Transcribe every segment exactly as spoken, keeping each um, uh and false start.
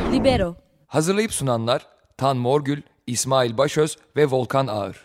Libero. Hazırlayıp sunanlar Tan Morgül, İsmail Başöz ve Volkan Ağır.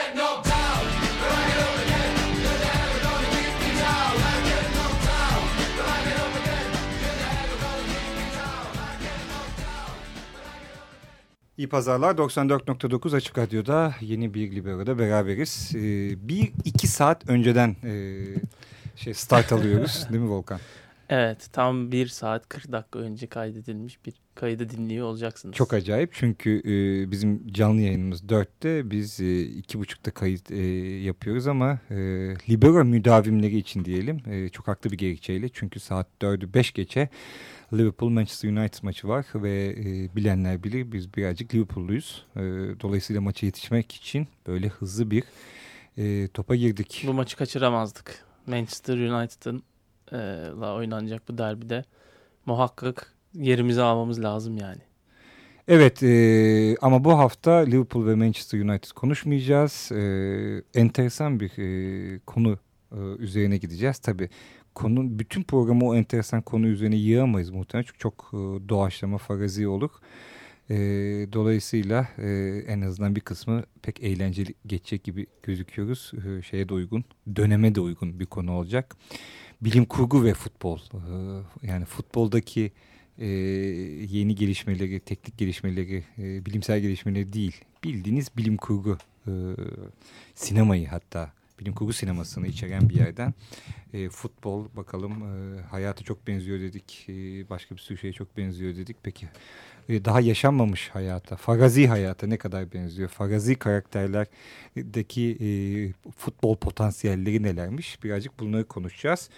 İyi pazarlar. doksan dört nokta dokuz Açık Radyo'da yeni bir Libero'da beraberiz. Ee, bir iki saat önceden e, şey start alıyoruz değil mi Volkan? Evet, tam bir saat kırk dakika önce kaydedilmiş bir kaydı dinliyor olacaksınız. Çok acayip çünkü e, bizim canlı yayınımız dörtte, biz e, iki buçukta kayıt e, yapıyoruz ama e, Libero müdavimleri için diyelim e, çok haklı bir gerekçeyle, çünkü saat dördü beş geçe Liverpool Manchester United maçı var ve e, bilenler bilir, biz birazcık Liverpool'luyuz. E, dolayısıyla maça yetişmek için böyle hızlı bir e, topa girdik. Bu maçı kaçıramazdık. Manchester United'ın e, la oynanacak bu derbide muhakkak yerimizi almamız lazım yani. Evet e, ama bu hafta Liverpool ve Manchester United konuşmayacağız. E, enteresan bir e, konu e, üzerine gideceğiz. Tabii konu, bütün programı o enteresan konu üzerine yığamayız muhtemelen. Çünkü çok e, doğaçlama, farazi olur. E, dolayısıyla e, en azından bir kısmı pek eğlenceli geçecek gibi gözüküyoruz. E, şeye de uygun, döneme de uygun bir konu olacak. Bilim kurgu ve futbol. E, yani futboldaki e, yeni gelişmeleri, teknik gelişmeleri, e, bilimsel gelişmeleri değil. Bildiğiniz bilim kurgu, e, sinemayı, hatta bilim kurgu sinemasını içeren bir yerden e, futbol bakalım, e, hayata çok benziyor dedik, e, başka bir sürü şeye çok benziyor dedik. Peki e, daha yaşanmamış hayata, farazi hayata ne kadar benziyor? Farazi karakterlerdeki e, futbol potansiyelleri nelermiş? Birazcık bunları konuşacağız.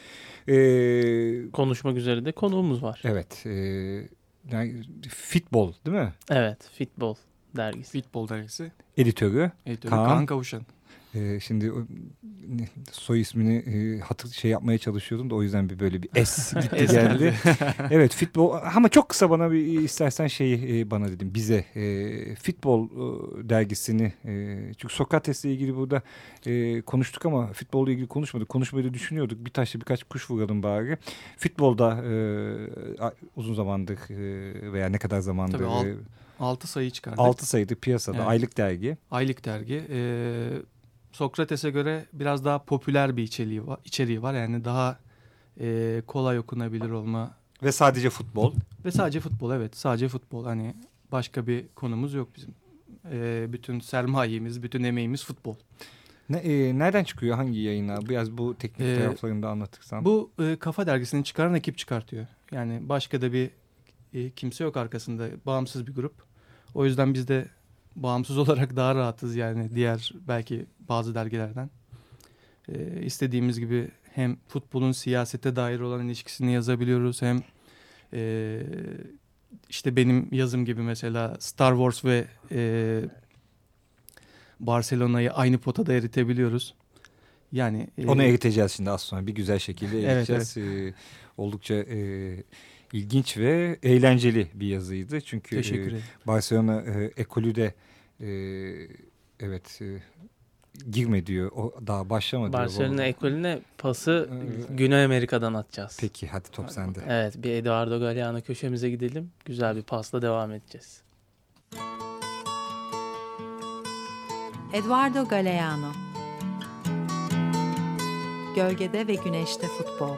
E, Konuşmak üzere de konuğumuz var. evet, e, yani Fitbol değil mi? Evet, Fitbol dergisi. Futbol dergisi. Editörü, Editörü Kaan. Kaan Kavuşan. Ee, şimdi soy ismini e, hatır şey yapmaya çalışıyordum da o yüzden bir böyle bir S gitti geldi. Evet, futbol, ama çok kısa bana bir istersen şeyi e, bana dedim bize e, futbol e, dergisini, e, çünkü Sokrates'le ilgili burada e, konuştuk ama futbolla ilgili konuşmadık. Konuşmayı da düşünüyorduk. Bir taşla birkaç kuş vuralım bari. Futbolda e, uzun zamandır e, veya ne kadar zamandır Tabii alt, e, altı sayı çıkardık. altı sayıdır piyasada, Evet. aylık dergi. Aylık dergi. Ee, Sokrates'e göre biraz daha popüler bir içeriği var. içeriği var. Yani daha e, kolay okunabilir olma. Ve sadece futbol. Ve sadece futbol, evet. Sadece futbol. Hani başka bir konumuz yok bizim. Ee, bütün sermayemiz, bütün emeğimiz futbol. Ne, e, nereden çıkıyor? Hangi yayınlar? Biraz bu teknik Ee, taraflarını da anlatırsan. Bu e, Kafa Dergisi'ni çıkaran ekip çıkartıyor. Yani başka da bir e, kimse yok arkasında. Bağımsız bir grup. O yüzden biz de bağımsız olarak daha rahatız yani diğer belki bazı dergilerden. Ee, istediğimiz gibi hem futbolun siyasete dair olan ilişkisini yazabiliyoruz, hem e, işte benim yazım gibi mesela Star Wars ve e, Barcelona'yı aynı potada eritebiliyoruz. Yani e, onu eriteceğiz şimdi az sonra bir güzel şekilde eriteceğiz. Evet, evet. Ee, oldukça e, ilginç ve eğlenceli bir yazıydı. Çünkü Teşekkür e, ederim. Barcelona e, ekolü de e, evet e, girme diyor. O daha başlamadı. Barcelona O, ekolüne pası Evet. Güney Amerika'dan atacağız. Peki hadi top sende. Evet, bir Eduardo Galeano köşemize gidelim. Güzel bir pasla devam edeceğiz. Eduardo Galeano. Gölgede ve güneşte futbol.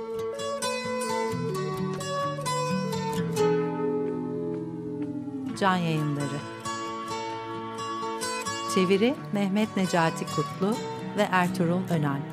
Can Yayınları. Çeviri Mehmet Necati Kutlu ve Ertuğrul Önal.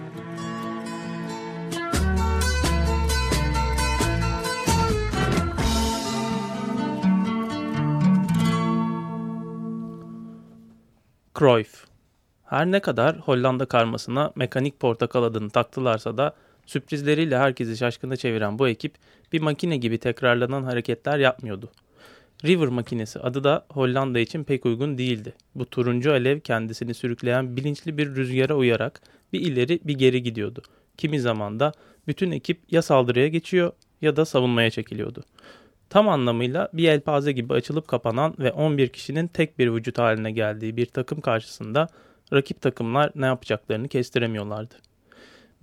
Cruyff. Her ne kadar Hollanda karmasına mekanik portakal adını taktılarsa da sürprizleriyle herkesi şaşkına çeviren bu ekip bir makine gibi tekrarlanan hareketler yapmıyordu. River makinesi adı da Hollanda için pek uygun değildi. Bu turuncu alev kendisini sürükleyen bilinçli bir rüzgara uyarak bir ileri bir geri gidiyordu. Kimi zaman da bütün ekip ya saldırıya geçiyor ya da savunmaya çekiliyordu. Tam anlamıyla bir yelpaze gibi açılıp kapanan ve on bir kişinin tek bir vücut haline geldiği bir takım karşısında rakip takımlar ne yapacaklarını kestiremiyorlardı.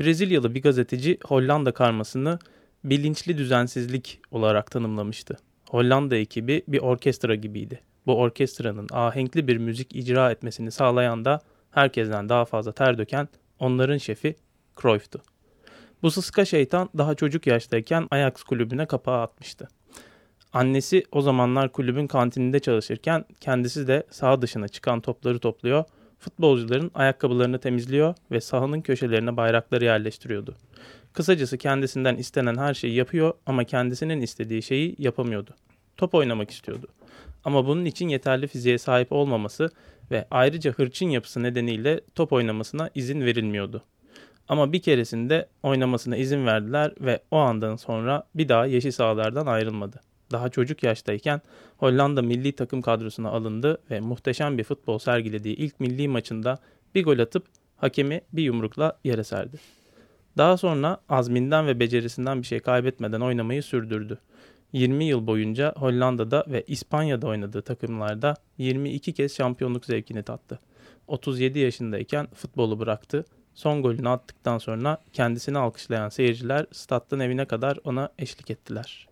Brezilyalı bir gazeteci Hollanda karmasını bilinçli düzensizlik olarak tanımlamıştı. Hollanda ekibi bir orkestra gibiydi. Bu orkestranın ahenkli bir müzik icra etmesini sağlayan da herkesten daha fazla ter döken onların şefi Cruyff'tu. Bu sıska şeytan daha çocuk yaştayken Ajax kulübüne kapağı atmıştı. Annesi o zamanlar kulübün kantininde çalışırken kendisi de saha dışına çıkan topları topluyor, futbolcuların ayakkabılarını temizliyor ve sahanın köşelerine bayrakları yerleştiriyordu. Kısacası kendisinden istenen her şeyi yapıyor ama kendisinin istediği şeyi yapamıyordu. Top oynamak istiyordu. Ama bunun için yeterli fiziğe sahip olmaması ve ayrıca hırçın yapısı nedeniyle top oynamasına izin verilmiyordu. Ama bir keresinde oynamasına izin verdiler ve o andan sonra bir daha yeşil sahalardan ayrılmadı. Daha çocuk yaştayken Hollanda milli takım kadrosuna alındı ve muhteşem bir futbol sergilediği ilk milli maçında bir gol atıp hakemi bir yumrukla yere serdi. Daha sonra azminden ve becerisinden bir şey kaybetmeden oynamayı sürdürdü. yirmi yıl boyunca Hollanda'da ve İspanya'da oynadığı takımlarda yirmi iki kez şampiyonluk zevkini tattı. otuz yedi yaşındayken futbolu bıraktı. Son golünü attıktan sonra kendisini alkışlayan seyirciler stat'tan evine kadar ona eşlik ettiler.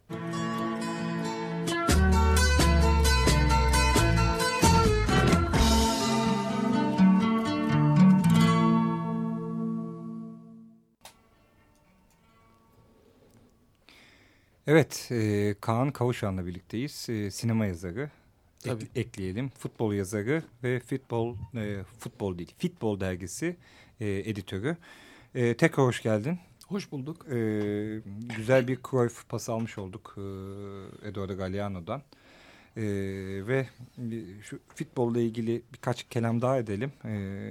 Evet, e, Kaan Kavuşan'la birlikteyiz. E, sinema yazarı, Tabii. ek, ekleyelim. Futbol yazarı ve futbol e, futbol değil, Futbol dergisi e, editörü. E, tekrar hoş geldin. Hoş bulduk. E, güzel bir Cruyff pas almış olduk e, Eduardo Galeano'dan. E, ve şu futbolla ilgili birkaç kelam daha edelim. E,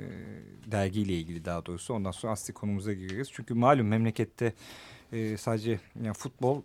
dergiyle ilgili daha doğrusu. Ondan sonra asli konumuza gireriz. Çünkü malum memlekette e, sadece yani futbol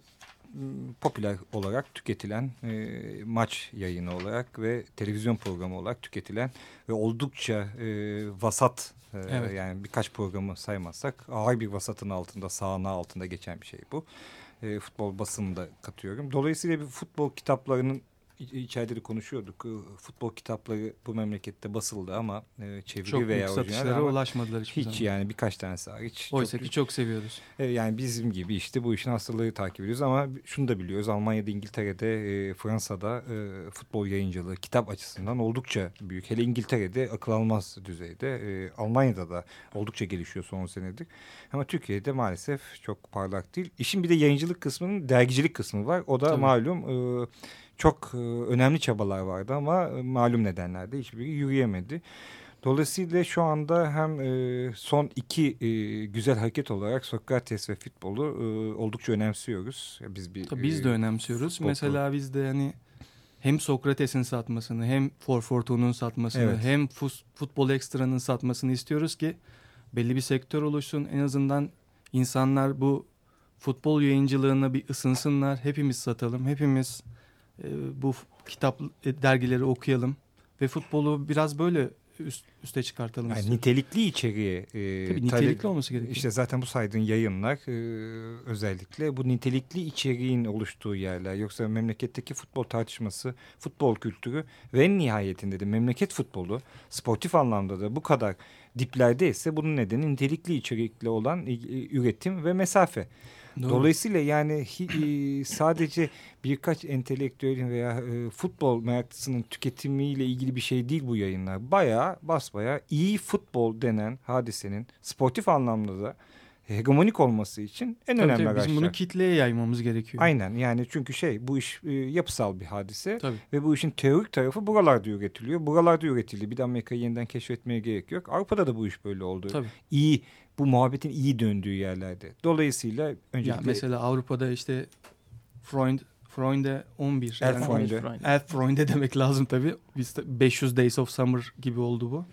popüler olarak tüketilen e, maç yayını olarak ve televizyon programı olarak tüketilen ve oldukça e, vasat e, Evet. yani birkaç programı saymazsak ağır bir vasatın altında, sahne altında geçen bir şey bu. E, futbol basını da katıyorum. Dolayısıyla bir futbol kitaplarının içeride de konuşuyorduk. Futbol kitapları bu memlekette basıldı ama e, çeviri Çok veya büyük satışlara ulaşmadılar hiçbir hiç zaman. yani birkaç tanesi hariç. Oysa çok, ki çok seviyoruz. e, yani bizim gibi işte bu işin hastalığı takip ediyoruz ama şunu da biliyoruz. Almanya'da, İngiltere'de, e, Fransa'da e, futbol yayıncılığı kitap açısından oldukça büyük. Hele İngiltere'de akıl almaz düzeyde. E, Almanya'da da oldukça gelişiyor son senedir. Ama Türkiye'de maalesef çok parlak değil. İşin bir de yayıncılık kısmının dergicilik kısmı var. O da Tabii. malum e, çok e, önemli çabalar vardı ama e, malum nedenlerde hiçbiri yürüyemedi. Dolayısıyla şu anda hem e, son iki e, güzel hareket olarak Sokrates ve futbolu e, oldukça önemsiyoruz. Biz bir Tabii biz de önemsiyoruz. futbol Mesela biz de hani hem Sokrates'in satmasını hem for Fortune'un satmasını Evet. hem fus, Futbol Ekstra'nın satmasını istiyoruz ki belli bir sektör oluşsun. En azından insanlar bu futbol yayıncılığına bir ısınsınlar. Hepimiz satalım. Hepimiz e, bu kitap e, dergileri okuyalım ve futbolu biraz böyle üst, üste çıkartalım. Yani istiyorum. nitelikli içeriğe e, Tabii nitelikli olması gerekiyor. İşte zaten bu saydığın yayınlar e, özellikle bu nitelikli içeriğin oluştuğu yerler. Yoksa memleketteki futbol tartışması, futbol kültürü ve en nihayetinde de memleket futbolu sportif anlamda da bu kadar diplerdeyse bunun nedeni nitelikli içerikli olan e, üretim ve mesafe. Doğru. Dolayısıyla yani hi, sadece birkaç entelektüelin veya e, futbol meraklısının tüketimiyle ilgili bir şey değil bu yayınlar. Bayağı basbayağı iyi futbol denen hadisenin sportif anlamda da hegemonik olması için en Tabii önemli tabii, araçlar. bizim bunu kitleye yaymamız gerekiyor. Aynen yani çünkü şey bu iş e, yapısal bir hadise Tabii. ve bu işin teorik tarafı buralarda üretiliyor. Buralarda üretildi. Bir de Amerika'yı yeniden keşfetmeye gerek yok. Avrupa'da da bu iş böyle oldu. Tabii. İyi bu muhabbetin iyi döndüğü yerlerde. Dolayısıyla öncelikle Ya mesela Avrupa'da işte Freund Freunde on bir. Elf Yani Freunde. Elf Freunde demek lazım tabii. Biz beş yüz Days of Summer gibi oldu bu.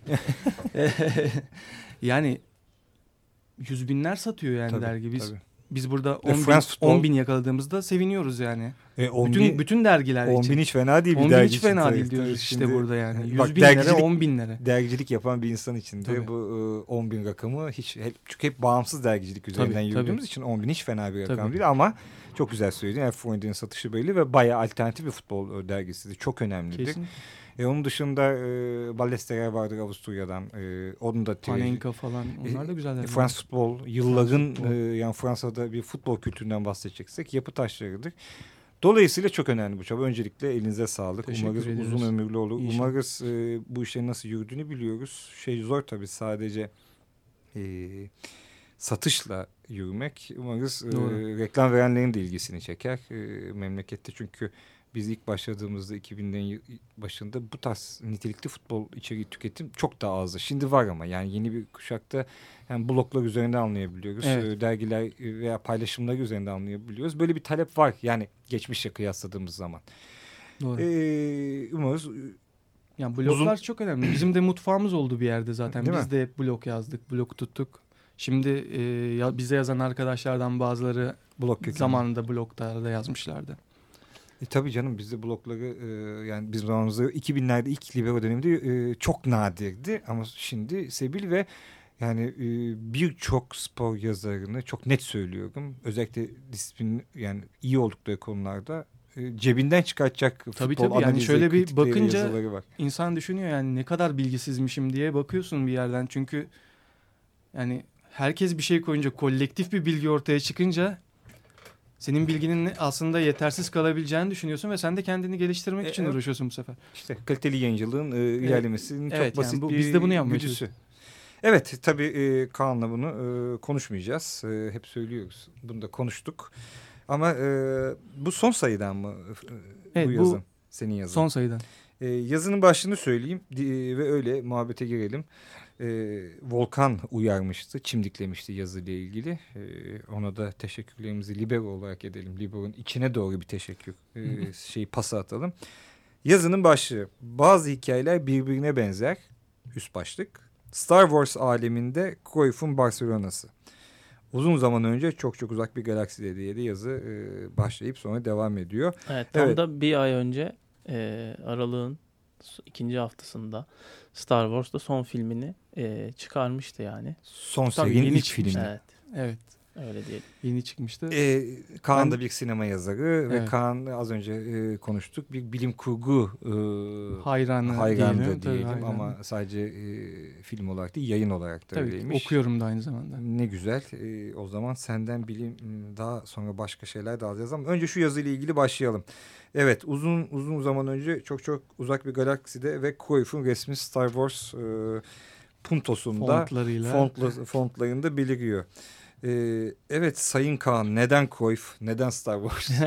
Yani yüz binler satıyor yani Tabii, dergi. Biz tabii. biz burada E, on bin, France Football- on bin yakaladığımızda seviniyoruz yani. E, on bütün bin, bütün dergiler on için. bin hiç fena değil bir on bin dergi hiç için fena tabii. değil diyoruz Tabii işte şimdi- burada yani. yüz Bak, binlere, dergicilik- on binlere. Dergicilik yapan bir insan için de Tabii. bu e, on bin rakamı hiç hep, çünkü hep bağımsız dergicilik üzerinden Tabii, yürüdüğümüz tabii. için on bin hiç fena bir rakam Tabii. değil ama çok güzel söyledin. Elf Freunde'nin satışı belli ve bayağı alternatif bir futbol e, dergisi. Çok önemlidir. Kesin. E, onun dışında e, Ballesterer vardır Avusturya'dan. E, onun da Panenka falan. Onlar da güzel dergiler. Fransız futbol yılların futbol. e, yani Fransa'da bir futbol kültüründen bahsedeceksek yapı taşlarıdır. Dolayısıyla çok önemli bu çaba. Öncelikle elinize sağlık. Teşekkür Umarız ediyoruz. uzun ömürlü olur. İnşallah. Umarız e, bu işlerin nasıl yürüdüğünü biliyoruz. Şey zor tabii, sadece e, satışla yürümek. Umarız e, reklam verenlerin de ilgisini çeker e, memlekette. Çünkü biz ilk başladığımızda iki binlerin başında bu tarz nitelikli futbol içeriği tüketim çok daha azdı. Şimdi var ama yani yeni bir kuşakta yani bloglar üzerinden anlayabiliyoruz. Evet. Dergiler veya paylaşımlar üzerinden anlayabiliyoruz. Böyle bir talep var yani geçmişle kıyasladığımız zaman. Doğru. Ee, umarız. Yani bloglar uzun... çok önemli. Bizim de mutfağımız oldu bir yerde zaten. Değil Biz mi? de hep blog yazdık, blog tuttuk. Şimdi e, ya, bize yazan arkadaşlardan bazıları blog zamanında bloglarda yazmışlardı. E, tabii canım, bizde blogları e, yani biz zamanımızda iki binlerde ilk libero döneminde e, çok nadirdi ama şimdi sebil ve yani e, birçok spor yazarını çok net söylüyorum. Özellikle disiplin yani iyi oldukları konularda e, cebinden çıkartacak tabii, futbol tabii. analizi, yani şöyle bir bakınca yazıları var. İnsan düşünüyor yani ne kadar bilgisizmişim diye bakıyorsun bir yerden. Çünkü yani herkes bir şey koyunca, kolektif bir bilgi ortaya çıkınca senin bilginin aslında yetersiz kalabileceğini düşünüyorsun ve sen de kendini geliştirmek e, için evet. uğraşıyorsun bu sefer. İşte kaliteli yayıncılığın e, ilerlemesinin evet, çok basit yani bu, bir biz de bunu yapmaya güdüsü. Evet, tabii e, Kaan'la bunu e, konuşmayacağız. E, hep söylüyoruz. Bunu da konuştuk. Ama e, bu son sayıdan mı e, evet, bu yazın? Bu senin yazın. son sayıdan. E, yazının başlığını söyleyeyim e, ve öyle muhabbete girelim. E, Volkan uyarmıştı, çimdiklemişti yazıyla ilgili. E, ona da teşekkürlerimizi libero olarak edelim. Libero'nun içine doğru bir teşekkür e, şeyi pası atalım. Yazının başlığı: bazı hikayeler birbirine benzer. Üst başlık: Star Wars aleminde Cruyff'un Barcelona'sı. Uzun zaman önce çok çok uzak bir galakside diye de yazı e, başlayıp sonra devam ediyor. Evet, tam evet. da bir ay önce e, Aralık'ın ikinci haftasında Star Wars'ta son filmini e, çıkarmıştı yani. Son serinin ilk filmi. Evet. Evet. Öyle diyelim. Yeni çıkmıştı. Ee, Kaan ben... da bir sinema yazarı evet. ve Kaan az önce e, konuştuk. Bir bilim kurgu e, hayranı hayrandı diyelim, diyelim hayranı. Ama sadece e, film olarak değil, yayın olarak da tabii, öyleymiş. Okuyorum da aynı zamanda. Ne güzel. E, o zaman senden bilim, daha sonra başka şeyler de alacağız ama önce şu yazıyla ilgili başlayalım. Evet, uzun uzun zaman önce çok çok uzak bir galakside ve Cruyff'un resmi Star Wars e, puntosunda fontlarıyla fontla, fontlarında beliriyor. Ee, evet Sayın Kaan, neden Cruyff, neden Star Wars?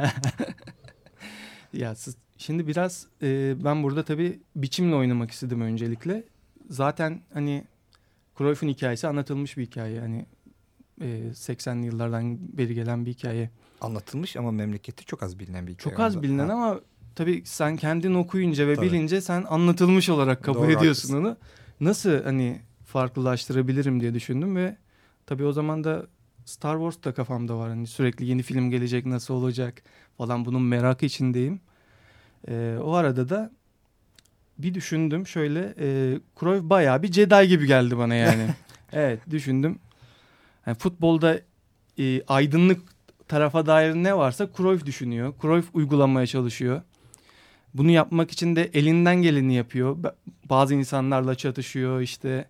Ya şimdi biraz e, ben burada tabii biçimle oynamak istedim öncelikle. Zaten hani Cruyff'un hikayesi anlatılmış bir hikaye. Hani e, seksenli yıllardan beri gelen bir hikaye. Anlatılmış ama memlekette çok az bilinen bir hikaye. Çok az bilinen ha. Ama tabii sen kendin okuyunca ve tabii. bilince sen anlatılmış olarak kabul Doğru, ediyorsun haklısın. onu. Nasıl hani farklılaştırabilirim diye düşündüm ve tabii o zaman da Star Wars da kafamda var. Hani sürekli yeni film gelecek, nasıl olacak falan, bunun merakı içindeyim. Ee, o arada da bir düşündüm şöyle, e, Cruyff bayağı bir Jedi gibi geldi bana yani. Evet, düşündüm. Yani futbolda e, aydınlık tarafa dair ne varsa Cruyff düşünüyor. Cruyff uygulamaya çalışıyor. Bunu yapmak için de elinden geleni yapıyor. Bazı insanlarla çatışıyor, işte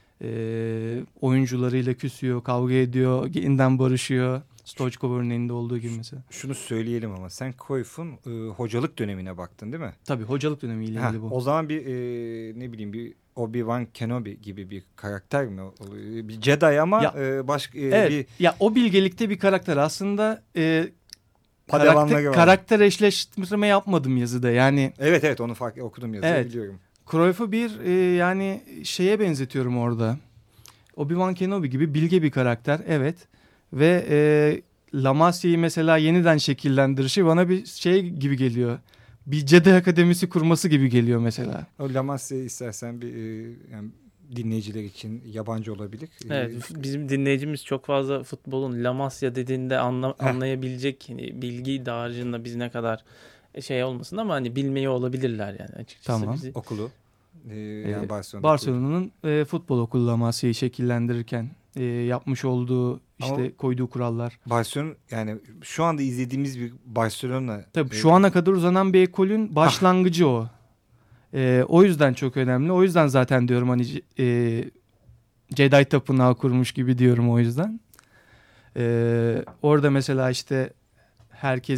e, oyuncularıyla küsüyor, kavga ediyor, yeniden barışıyor. Stoichkov örneğinde olduğu gibi mesela. Şunu söyleyelim ama sen Cruyff'un e, hocalık dönemine baktın değil mi? Tabii, hocalık dönemiyle ilgili bu. O zaman bir e, ne bileyim bir Obi-Wan Kenobi gibi bir karakter mi? Bir Jedi ama ya, e, başka e, evet, bir... Ya o bilgelikte bir karakter. Aslında e, karakter, karakter eşleştirme yapmadım yazıda. Yani Evet evet onu fark okudum yazıyı, evet, biliyorum. Cruyff'u bir e, yani şeye benzetiyorum orada. Obi-Wan Kenobi gibi bilge bir karakter. Evet. Ve e, La Masia'yı mesela yeniden şekillendirişi bana bir şey gibi geliyor. Bir Jedi Akademisi kurması gibi geliyor mesela. O La Masia'yı istersen bir e, yani dinleyiciler için yabancı olabilir. Evet, bizim dinleyicimiz çok fazla futbolun La Masia dediğinde anla, anlayabilecek hani, bilgi dağarcığında biz ne kadar şey olmasın ama hani bilmeyi olabilirler yani açıkçası. Tamam. Bizi. Okulu. Ee, yani ee, Barcelona Barcelona'nın e, futbol okulu La Masia'yı şekillendirirken e, yapmış olduğu işte ama koyduğu kurallar. Barcelona yani şu anda izlediğimiz bir Barcelona. Tabii e, şu ana kadar uzanan bir ekolün başlangıcı o. E, o yüzden çok önemli. O yüzden zaten diyorum hani e, Jedi tapınağı kurmuş gibi diyorum o yüzden. E, orada mesela işte herkesin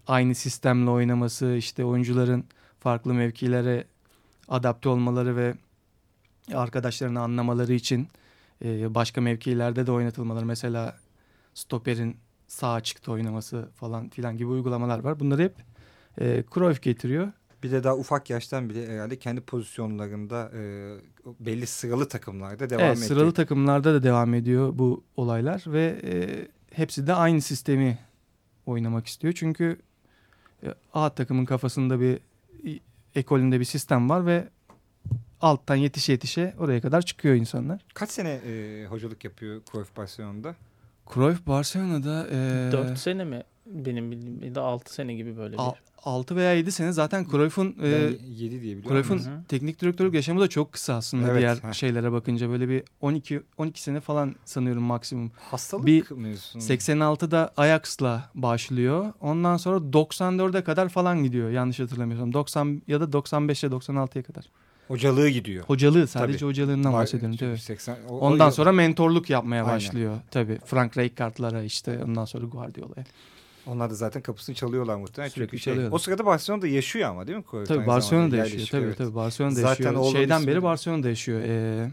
aynı sistemle oynaması, işte oyuncuların farklı mevkilere adapte olmaları ve arkadaşlarını anlamaları için e, başka mevkilerde de oynatılmaları. Mesela stoperin sağ açıkta oynaması falan filan gibi uygulamalar var. Bunları hep e, Cruyff getiriyor. Bir de daha ufak yaştan bile herhalde kendi pozisyonlarında e, belli sıralı takımlarda devam evet, ediyor. Sıralı takımlarda da devam ediyor bu olaylar ve e, hepsi de aynı sistemi oynamak istiyor. Çünkü e, A takımın kafasında bir ekolünde bir sistem var ve alttan yetişe yetişe oraya kadar çıkıyor insanlar. Kaç sene e, hocalık yapıyor Cruyff Barcelona'da? Cruyff Barcelona'da e, dört sene mi? Benim bildiğim ya da altı sene gibi böyle bir. altı veya yedi sene zaten Cruyff'un e, yedi diye biliyorum. Cruyff'un teknik direktörlük yaşamı da çok kısa aslında evet, diğer heh. şeylere bakınca. Böyle bir on iki on iki sene falan sanıyorum maksimum. Hastalık bir mevzusu. seksen altıda Ajax'la başlıyor. Ondan sonra doksan dörde kadar falan gidiyor yanlış hatırlamıyorsam. doksan ya da doksan beşe doksan altıya kadar. Hocalığı gidiyor. Hocalığı sadece Tabii. hocalığından Var, bahsediyorum. Tabii. seksen, o, Ondan o, sonra mentorluk yapmaya aynen. başlıyor. Tabii Frank Rijkaard'lara işte ondan sonra Guardiola'ya. Onlar da zaten kapısını çalıyorlar muhtemelen. Sürekli Çünkü şey, çalıyorlar. o sırada Barcelona'da yaşıyor ama değil mi? Cruyff Tabii aynı Barcelona'da zamanda yaşıyor. yerleşik, Tabii evet. tabii Barcelona'da Zaten yaşıyor. oğlunun Şeyden ismi- beri Barcelona'da yaşıyor. Ee,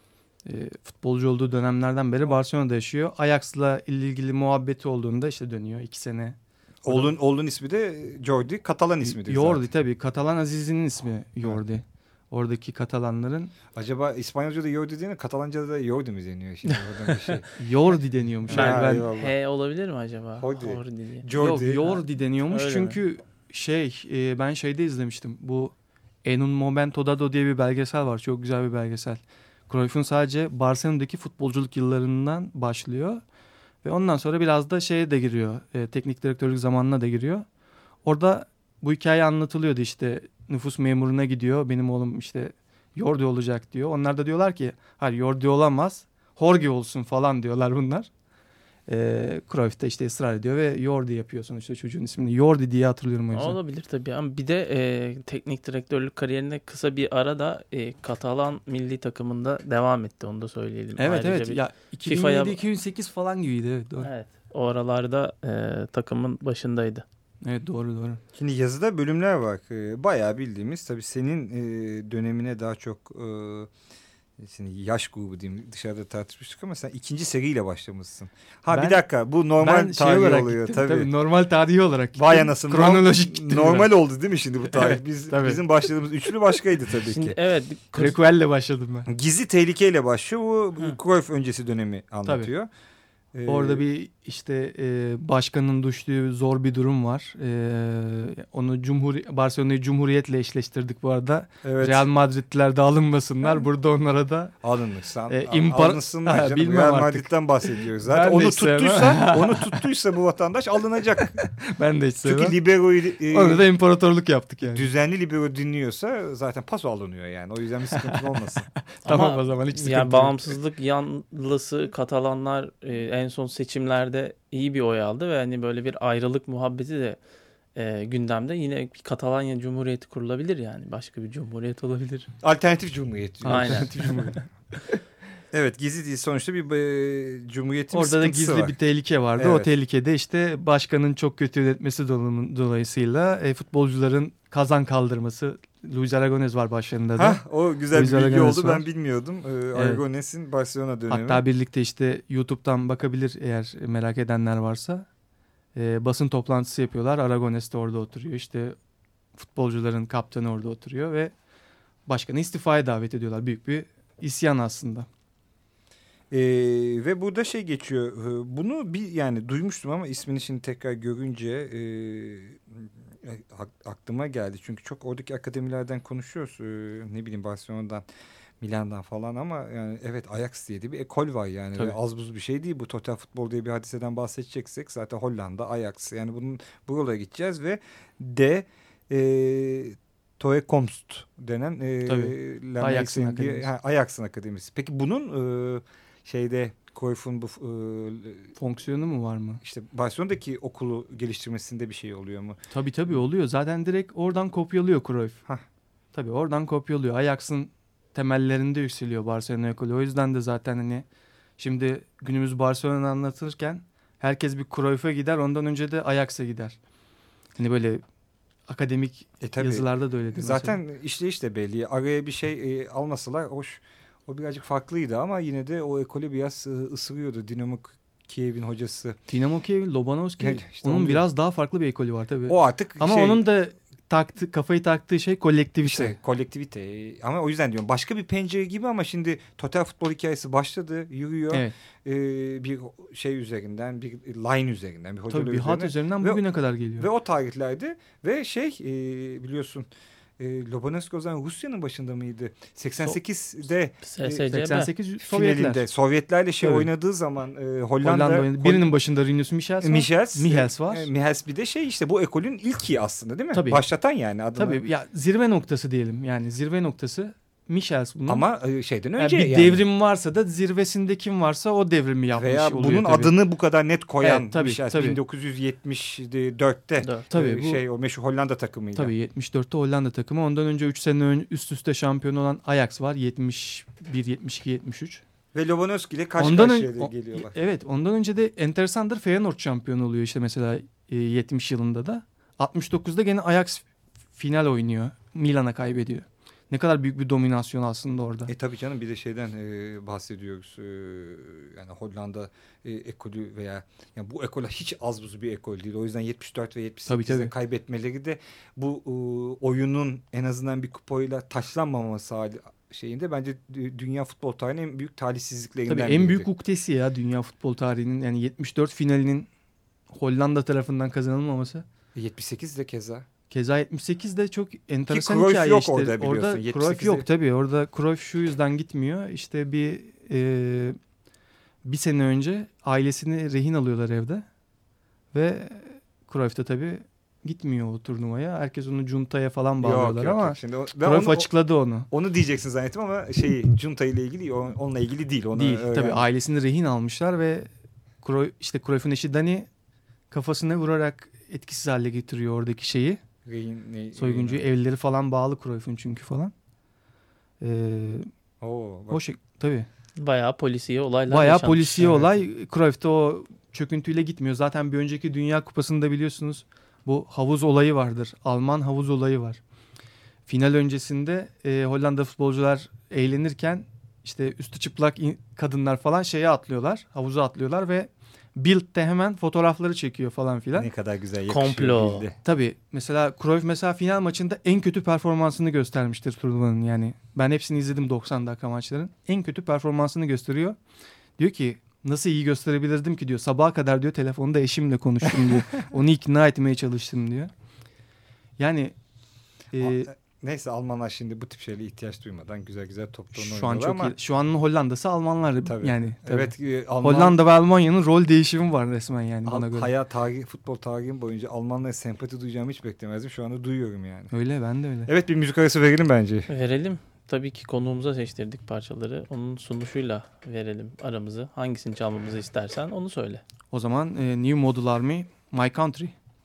e, futbolcu olduğu dönemlerden beri Barcelona'da yaşıyor. Ajax'la ilgili muhabbeti olduğunda işte dönüyor iki sene. Oğlun, oğlun ismi de Jordi. Katalan ismidir Jordi zaten. tabii. Katalan Aziz'in ismi Jordi. Evet. Oradaki Katalanların. Acaba İspanyolca'da Jordi değil mi? Katalanca'da da Jordi mi deniyor? Şimdi oradan bir şey. Jordi deniyormuş. Ha, yani ben eyvallah. He olabilir mi acaba? Jordi. Jordi diye. Jordi. Yok, Jordi deniyormuş Öyle çünkü şey e, ben şeyde izlemiştim. Bu En un momento dado diye bir belgesel var. Çok güzel bir belgesel. Cruyff'un sadece Barcelona'daki futbolculuk yıllarından başlıyor. Ve ondan sonra biraz da şeye de giriyor. E, teknik direktörlük zamanına da giriyor. Orada bu hikaye anlatılıyordu işte. Nüfus memuruna gidiyor. Benim oğlum işte Jordi olacak diyor. Onlar da diyorlar ki hayır Jordi olamaz. Jorge olsun falan diyorlar bunlar. E, Cruyff da işte ısrar ediyor ve Jordi yapıyor sonuçta çocuğun ismini. Jordi diye hatırlıyorum o yüzden. Olabilir tabii ama bir de e, teknik direktörlük kariyerine kısa bir ara da e, Katalan milli takımında devam etti, onu da söyleyelim. Evet Ayrıca evet bir, ya iki bin yedi iki bin sekiz falan gibiydi. Evet doğru. evet, o aralarda e, takımın başındaydı. Evet doğru doğru. Şimdi yazıda bölümler var. Ee, bayağı bildiğimiz tabii senin e, dönemine daha çok e, şimdi yaş grubu diyeyim, dışarıda tartışmıştık ama sen ikinci seriyle başlamışsın. Ha Ben- bir dakika, bu normal Ben şey tarih olarak oluyor gittim, tabii. tabii. Normal tarihi olarak gittim. Vay anasını. Kronolojik gittim. Normal oldu değil mi şimdi bu tarih? Evet, Biz tabii. bizim başladığımız üçlü başkaydı tabii Şimdi ki. evet, Krekuel'le başladım ben. Gizli tehlikeyle başlıyor. Bu Hı. Cruyff öncesi dönemi anlatıyor. Ee, Orada bir işte e, başkanın düştüğü zor bir durum var. E, onu Cumhur Barcelona'yı Cumhuriyet'le eşleştirdik bu arada. evet, Real Madridliler de alınmasınlar. Burada onlara da alınırsan E, al- impar- alınsınlar Ha, canım. bilmem Real artık. Madrid'den bahsediyoruz. Zaten Ben de onu hiç sevmem. tuttuysa, onu tuttuysa bu vatandaş alınacak. ben de hiç sevmem. Çünkü libero'yu e, Orada da imparatorluk yaptık yani. düzenli libero dinliyorsa zaten paso alınıyor yani. O yüzden bir sıkıntı olmasın. Tamam ama o zaman hiç sıkıntı yani yok. bağımsızlık yanlısı Katalanlar e, en son seçimlerde iyi bir oy aldı ve hani böyle bir ayrılık muhabbeti de e, gündemde. Yine bir Katalanya Cumhuriyeti kurulabilir yani. Başka bir cumhuriyet olabilir. Alternatif cumhuriyet diyor. Aynen. Evet, gizli değil, sonuçta bir e, cumhuriyetin bir Orada da sıkıntısı gizli var. bir tehlike vardı. Evet. O tehlikede işte başkanın çok kötü yönetmesi dolu- dolayısıyla e, futbolcuların kazan kaldırması. Luis Aragonés var başlarında da. Hah, o güzel Luis bir bilgi Aragonés oldu. var. Ben bilmiyordum. Ee, Aragones'in Barcelona dönemi. Hatta birlikte işte YouTube'dan bakabilir eğer merak edenler varsa. E, basın toplantısı yapıyorlar. Aragonés de orada oturuyor. İşte futbolcuların kaptanı orada oturuyor ve başkanı istifaya davet ediyorlar. Büyük bir isyan aslında. Ee, ve burada şey geçiyor. e, Bunu bir yani duymuştum ama ismini şimdi tekrar görünce e, ak- aklıma geldi. Çünkü çok oradaki akademilerden konuşuyoruz. E, ne bileyim Barcelona'dan, Milan'dan falan ama yani evet Ajax diye de bir ekol var yani. Tabii. Ve az buz bir şey değil. Bu total futbol diye bir hadiseden bahsedeceksek zaten Hollanda, Ajax. Yani bunun buralara gideceğiz ve de e, Toekomst denen e, Tabii. La Ajax'ın Meissen diye- akademisi. ha, Ajax'ın akademisi. Peki bunun e, şeyde Cruyff'un bu e, Fonksiyonu mu var mı? işte Barcelona'daki okulu geliştirmesinde bir şey oluyor mu? Tabii tabii oluyor. Zaten direkt oradan kopyalıyor Cruyff. Hah. Tabii oradan kopyalıyor. Ajax'ın temellerinde yükseliyor Barcelona ekolü. O yüzden de zaten hani şimdi günümüz Barcelona'nı anlatırken herkes bir Cruyff'a gider. Ondan önce de Ajax'a gider. Hani böyle akademik E, yazılarda da öyledir. Zaten mesela. işleyiş de belli. Araya bir şey e, almasalar hoş. O birazcık farklıydı ama yine de o ekolü biraz e, ısırıyordu. Dinamo Kiev'in hocası. Dinamo Kiev, Lobanovski Evet, işte onun onu biraz daha farklı bir ekolü var tabii. O artık ama şey, onun da taktı, kafayı taktığı şey kolektivite. İşte kolektivite. Ama o yüzden diyorum başka bir pencere gibi ama şimdi total futbol hikayesi başladı, yürüyor. Evet. Ee, bir şey üzerinden, bir line üzerinden, bir hocalar Tabii bir hat üzerinden ve, bugüne kadar geliyor. Ve o tarihlerde ve şey e, biliyorsun e, Lobanovski o zaman Rusya'nın başında mıydı? seksen sekizde S S C B. seksen sekiz finalinde Sovyetler. Sovyetlerle şey Tabii. oynadığı zaman e, Hollanda, Hollanda oynadı. Birinin başında Rinus Michels var. Michels, Michels var. E, Michels bir de şey işte bu ekolün ilki aslında değil mi? Tabii. Başlatan yani adını. Tabii ya zirve noktası diyelim. Yani zirve noktası Michels bunun. Ama e, şeyden yani önce bir yani. devrim varsa da zirvesinde kim varsa o devrimi yapmış Veya oluyor bunun tabii. adını bu kadar net koyan Evet, tabii, Michels tabii. bin dokuz yüz yetmiş dörtte Dört. Tabii, e, bu- şey o meşhur Hollanda takımıyla. Tabii yetmiş dörtte Hollanda takımı. Ondan önce üç sene ön- üst üste şampiyon olan Ajax var. yetmiş bir, yetmiş iki, yetmiş üç. Ve Lobanovski ile karşı Ondan karşıya ön- da o- geliyorlar. Evet, ondan önce de enteresandır Feyenoord şampiyon oluyor işte mesela e, yetmiş yılında da. altmış dokuzda gene Ajax final oynuyor. Milan'a kaybediyor. Ne kadar büyük bir dominasyon aslında orada. E tabii canım bir de şeyden e, bahsediyoruz. E, yani Hollanda e, ekolü veya yani bu ekol hiç az buz bir ekol değil. O yüzden yetmiş dört ve yetmiş sekizde Tabii, tabii. kaybetmeleri de bu e, oyunun en azından bir kupayla taşlanmaması hali şeyinde bence dü- dünya futbol tarihinin en büyük talihsizliklerinden Tabii en biriydi. büyük uktesi ya dünya futbol tarihinin. Yani yetmiş dört finalinin Hollanda tarafından kazanılmaması. yetmiş sekizde keza. Keza yetmiş sekizde çok enteresan Cruyff hikaye yok işte. orada biliyorsun. Orada yetmiş Cruyff sekizde yok tabii. Orada Cruyff şu yüzden gitmiyor. İşte bir e, bir sene önce ailesini rehin alıyorlar evde. Ve Cruyff da tabii gitmiyor o turnuvaya. Herkes onu Junta'ya falan bağlıyorlar Yok, yok, ama yok. Şimdi o, ben Cruyff onu, açıkladı onu. onu diyeceksin zannettim ama şeyi Junta ile ilgili o- onunla ilgili değil. Onu Değil. öğrendim. Tabii ailesini rehin almışlar ve Cruyff, işte Cruyff'un eşi Dani kafasına vurarak etkisiz hale getiriyor oradaki şeyi. Rehin, ne, Soyguncuyu rehin- evleri falan bağlı Cruyff'un çünkü falan. Ee, Oo, bak. o şey tabii. Bayağı polisiye olaylar Bayağı yaşanmış. polisiye Evet. olay. Cruyff de o çöküntüyle gitmiyor. Zaten bir önceki Dünya Kupası'nda biliyorsunuz bu havuz olayı vardır. Alman havuz olayı var. Final öncesinde e, Hollanda futbolcular eğlenirken işte üstü çıplak in- kadınlar falan şeye atlıyorlar. Havuza atlıyorlar ve Bild de hemen fotoğrafları çekiyor falan filan. Ne kadar güzel yakışıyor. Komplo. bildi. Tabii mesela Cruyff mesela final maçında en kötü performansını göstermiştir turnuvanın yani. Ben hepsini izledim doksan dakika maçların. En kötü performansını gösteriyor. Diyor ki nasıl iyi gösterebilirdim ki diyor. Sabaha kadar diyor telefonda eşimle konuştum diyor. Onu ikna etmeye çalıştım diyor. Yani e, A- Neyse Almanlar şimdi bu tip şeylere ihtiyaç duymadan güzel güzel toplarını şu an oynuyorlar çok ama iyi. Şu anın Hollanda'sı Almanlar Tabii. yani. Tabii. evet e, Alman, Hollanda ve Almanya'nın rol değişimi var resmen yani bana Al, göre. hayat tarih, futbol tarihim boyunca Almanlara sempati duyacağımı hiç beklemezdim. Şu anda duyuyorum yani. Öyle ben de öyle. Evet bir müzik arası verelim bence. Verelim. Tabii ki konuğumuza seçtirdik parçaları. Onun sunuşuyla verelim aramızı. Hangisini çalmamızı istersen onu söyle. O zaman e, New Model Army, My Country.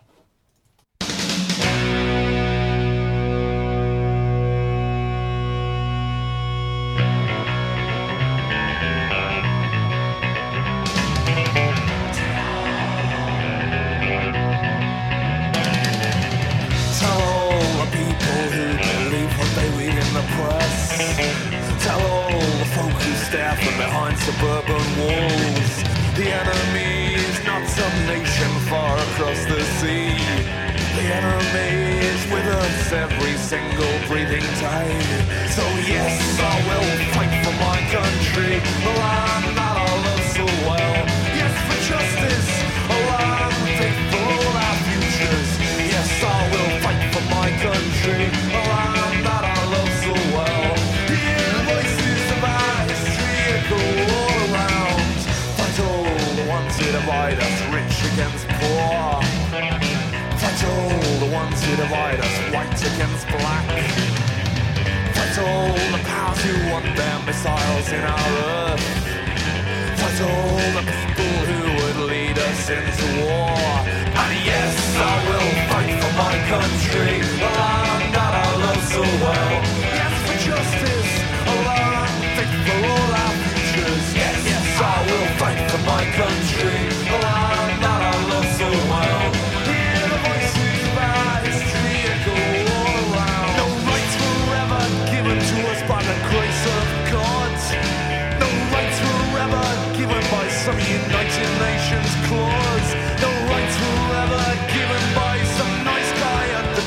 Tell all the people who believe what they read in the press. Tell all the folk who stare from behind suburban walls. The enemy is not some nation far across the sea. The enemy is with us every single breathing day. So yes, I will fight for my country, the land that I love so well. Yes, for justice, a land fit for all our futures. Yes, I will fight for my country, a land that I love so well. Hear the voices of our history echo all around. Fight all the ones who divide us, rich against poor. Fight all the ones who divide us, white against black. Fight all the powers who want their missiles in our earth. Fight all the people who would lead us into war. And yes, I will fight for my country, the land that I love so well. Yes, for justice, a land fit for all our futures. Yes, yes, I will fight for my country, the land that I love so well. Hear the voices of our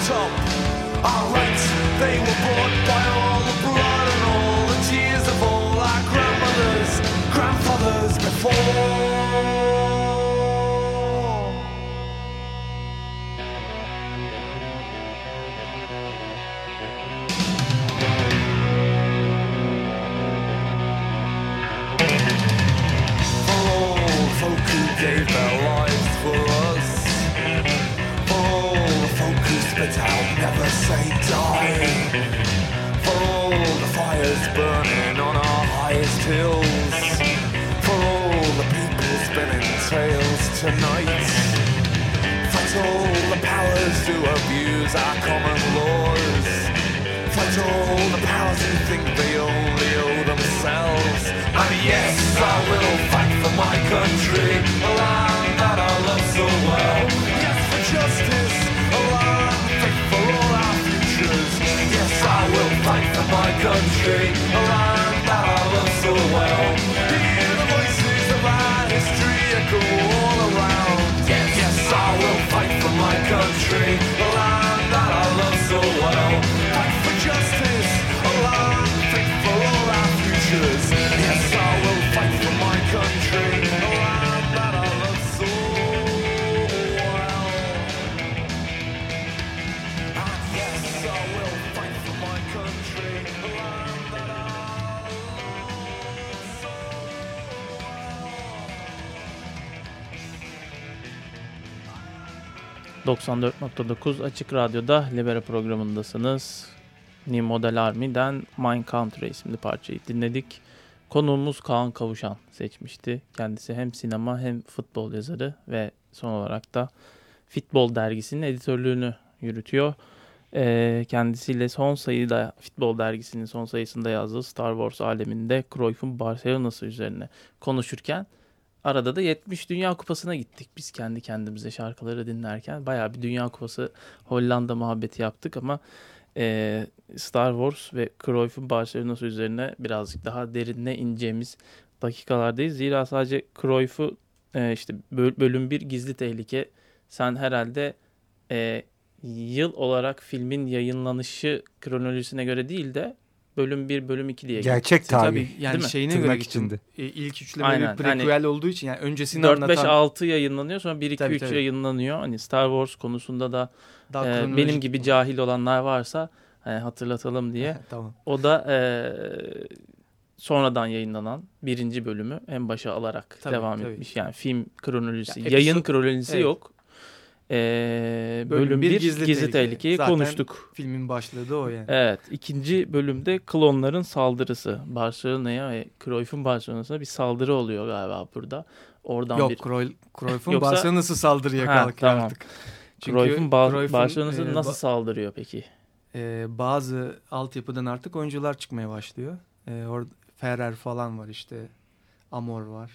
top. Our rights, they were bought by all the blood and all the tears of all our grandmothers, grandfathers before. Gave their lives for us. For all the folk who spit out, never say die. For all the fires burning on our highest hills. For all the people spinning tales tonight. Fight all the powers who abuse our common laws. Fight all the powers who think they only owe themselves. And yes, I will fight for my country, a land that I love so well. Yes, for justice, a land fit for all our futures. Yes, I will fight for my country, a land that I love so well. Hear the voices of our history echo all around. Yes, yes, I will fight for my country, a land that I love so well. Fight for justice, a land fit for all our futures. Yes, I will fight for my country, a land that I love so well. And yes, I will fight for my country, a land that I love so well. doksan dört nokta dokuz Açık Radyo'da Libera programındasınız. New Model Army'den Mein Country isimli parçayı dinledik. Konuğumuz Kaan Kavuşan seçmişti. Kendisi hem sinema hem futbol yazarı ve son olarak da Futbol dergisinin editörlüğünü yürütüyor. Ee, kendisiyle son sayıda Futbol dergisinin son sayısında yazdığı Star Wars aleminde Cruyff'un Barcelona'sı üzerine konuşurken arada da yetmiş Dünya Kupası'na gittik. Biz kendi kendimize şarkıları dinlerken bayağı bir Dünya Kupası Hollanda muhabbeti yaptık ama e, Star Wars ve Cruyff'un Barcelona'sı üzerine birazcık daha derinine ineceğimiz dakikalardayız. Zira sadece Cruyff'u e, işte bölüm bir Gizli Tehlike, sen herhalde e, yıl olarak filmin yayınlanışı kronolojisine göre değil de bölüm bir, bölüm iki diye. Gerçek tarih. Tabii yani şeyine Tırnak göre içinde. gittim. E, ilk üçleme Aynen, bir prequel hani olduğu için yani öncesini dört anlatan. beş altı yayınlanıyor, sonra bir iki Tabii, üç tabii. yayınlanıyor. Hani Star Wars konusunda da Daha e, kronolojik- benim gibi cahil olanlar varsa hani hatırlatalım diye. Tamam. O da e, sonradan yayınlanan birinci bölümü en başa alarak Tabii, devam tabii. etmiş. Yani film kronolojisi, Ya, yayın episode- kronolojisi evet. yok. E, Bölüm bölüm bir bir Gizli Gizli, Tehlike. Tehlike'yi Zaten konuştuk. Filmin başlığı da o yani. Evet. İkinci bölümde klonların saldırısı. Barcelona'ya ve Cruyff'un Barcelona'sına bir saldırı oluyor galiba burada. Oradan Yok, bir... Cruyff- Cruyff'un Yoksa- Barcelona'sı saldırıya Ha, kalkıyor tamam. artık. Çünkü Cruyff'un Bar- Cruyff'un, Barcelona'sı e, nasıl ba- saldırıyor peki? e, bazı altyapıdan artık oyuncular çıkmaya başlıyor. E, orada Ferrer falan var işte. Amor var.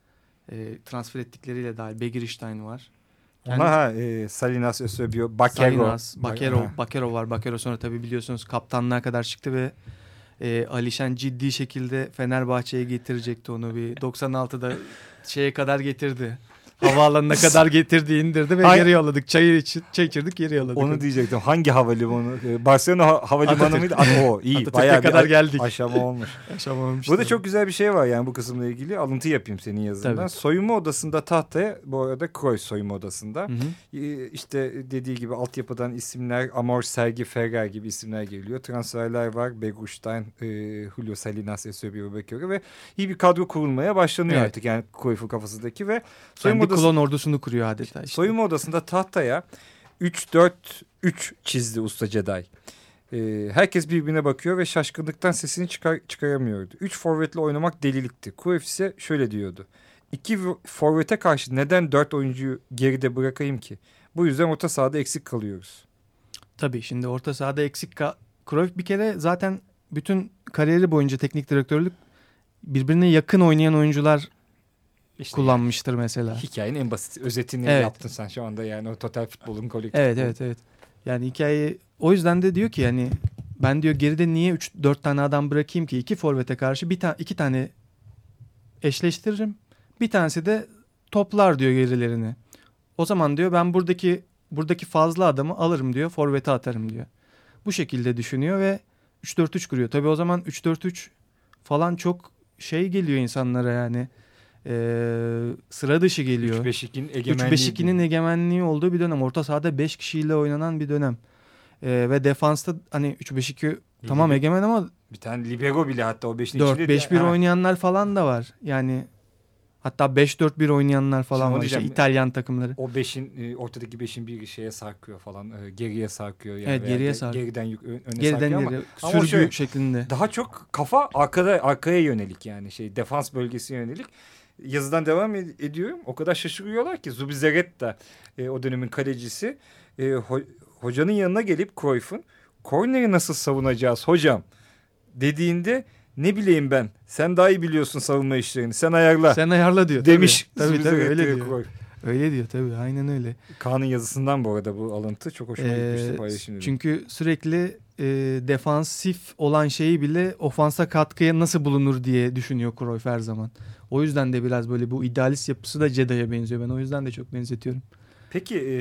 E, transfer ettikleriyle dahil Begirstein var. Ama ha, e, Salinas, Eusebio, Bakero. Salinas, Bakero, Ha. Bakero var. Bakero sonra tabii biliyorsunuz kaptanlığa kadar çıktı ve e, Alişan ciddi şekilde Fenerbahçe'ye getirecekti onu. Bir doksan altıda şeye kadar getirdi. Havaalanına kadar getirdi, indirdi ve Ay- geri yolladık. Çayır için, çay içirdik, geri yolladık. Onu diyecektim. Hangi havalimanı? Ee, Barcelona ha- havalimanı Atatürk. mıydı? Ah, o iyi. Atatürk'e Bayağı bir kadar a- geldik. aşama olmuş. Yaşamamıştı. Burada çok güzel bir şey var yani bu kısımla ilgili. Alıntı yapayım senin yazından. Tabii. Soyunma odasında tahtaya, bu arada Cruyff soyunma odasında. Hı hı. Ee, işte dediği gibi altyapıdan isimler, Amor, Sergi, Ferrer gibi isimler geliyor. Transferler var. Begirstein, e, Julio Salinas, Eusebio, Bakero ve iyi bir kadro kurulmaya başlanıyor Evet. artık yani Cruyff'un kafasındaki ve soyunma Kendi odası... klon ordusunu kuruyor adeta. Işte. Soyunma odasında tahtaya üç dört üç çizdi usta Jedi. Ee, herkes birbirine bakıyor ve şaşkınlıktan sesini çıkar, çıkaramıyordu. Üç forvetle oynamak delilikti. Cruyff ise şöyle diyordu. İki forvete karşı neden dört oyuncuyu geride bırakayım ki? Bu yüzden orta sahada eksik kalıyoruz. Tabii şimdi orta sahada eksik ka- Cruyff bir kere zaten bütün kariyeri boyunca teknik direktörlük birbirine yakın oynayan oyuncular İşte kullanmıştır mesela. hikayenin en basit özetini Evet. yaptın sen şu anda yani o total futbolun kolektif. Evet futbolu. evet evet. Yani hikaye o yüzden de diyor ki yani ben diyor geride niye üç dört tane adam bırakayım ki iki forvete karşı bir ta- iki tane eşleştiririm. Bir tanesi de toplar diyor gerilerini. O zaman diyor ben buradaki buradaki fazla adamı alırım diyor. Forvet'e atarım diyor. Bu şekilde düşünüyor ve üç dört üç kuruyor. Tabii o zaman üç dört üç falan çok şey geliyor insanlara yani. Ee, sıra dışı geliyor. üç beş ikinin egemenliği. üç beş ikinin egemenliği olduğu bir dönem. Orta sahada beş kişiyle oynanan bir dönem. Ee, ve defansta hani üç beş iki tamam egemen ama bir tane libero bile hatta o beşin dört içinde. beş bir Ha. oynayanlar falan da var. Yani hatta beş dört bir oynayanlar falan Şimdi var. İşte diyeceğim, İtalyan takımları. O beşin e, ortadaki beşin bir şeye sarkıyor falan. e, Geriye sarkıyor. Yani Evet, veya geriye ge- sarkıyor. Geriden yük, ö- öne Geriden sarkıyor ama, geriye ama o sürgü şey- şeklinde. daha çok kafa arkada arkaya yönelik yani şey defans bölgesine yönelik. Yazıdan devam ed- ediyorum. O kadar şaşırıyorlar ki Zubizarreta e, o dönemin kalecisi e, ho- hocanın yanına gelip Cruyff'un korneri nasıl savunacağız hocam dediğinde ne bileyim ben sen daha iyi biliyorsun savunma işlerini sen ayarla Sen ayarla diyor. demiş. Tabii tabii, tabii öyle Zubizarreta'ya diyor. Cruyff. Öyle diyor tabii aynen öyle. Kaan'ın yazısından bu arada bu alıntı çok hoşuma Ee, gitmişti paylaşım dedim. çünkü sürekli e, defansif olan şeyi bile ofansa katkıya nasıl bulunur diye düşünüyor Cruyff her zaman. O yüzden de biraz böyle bu idealist yapısı da Jedi'ye benziyor. Ben o yüzden de çok benzetiyorum. Peki e,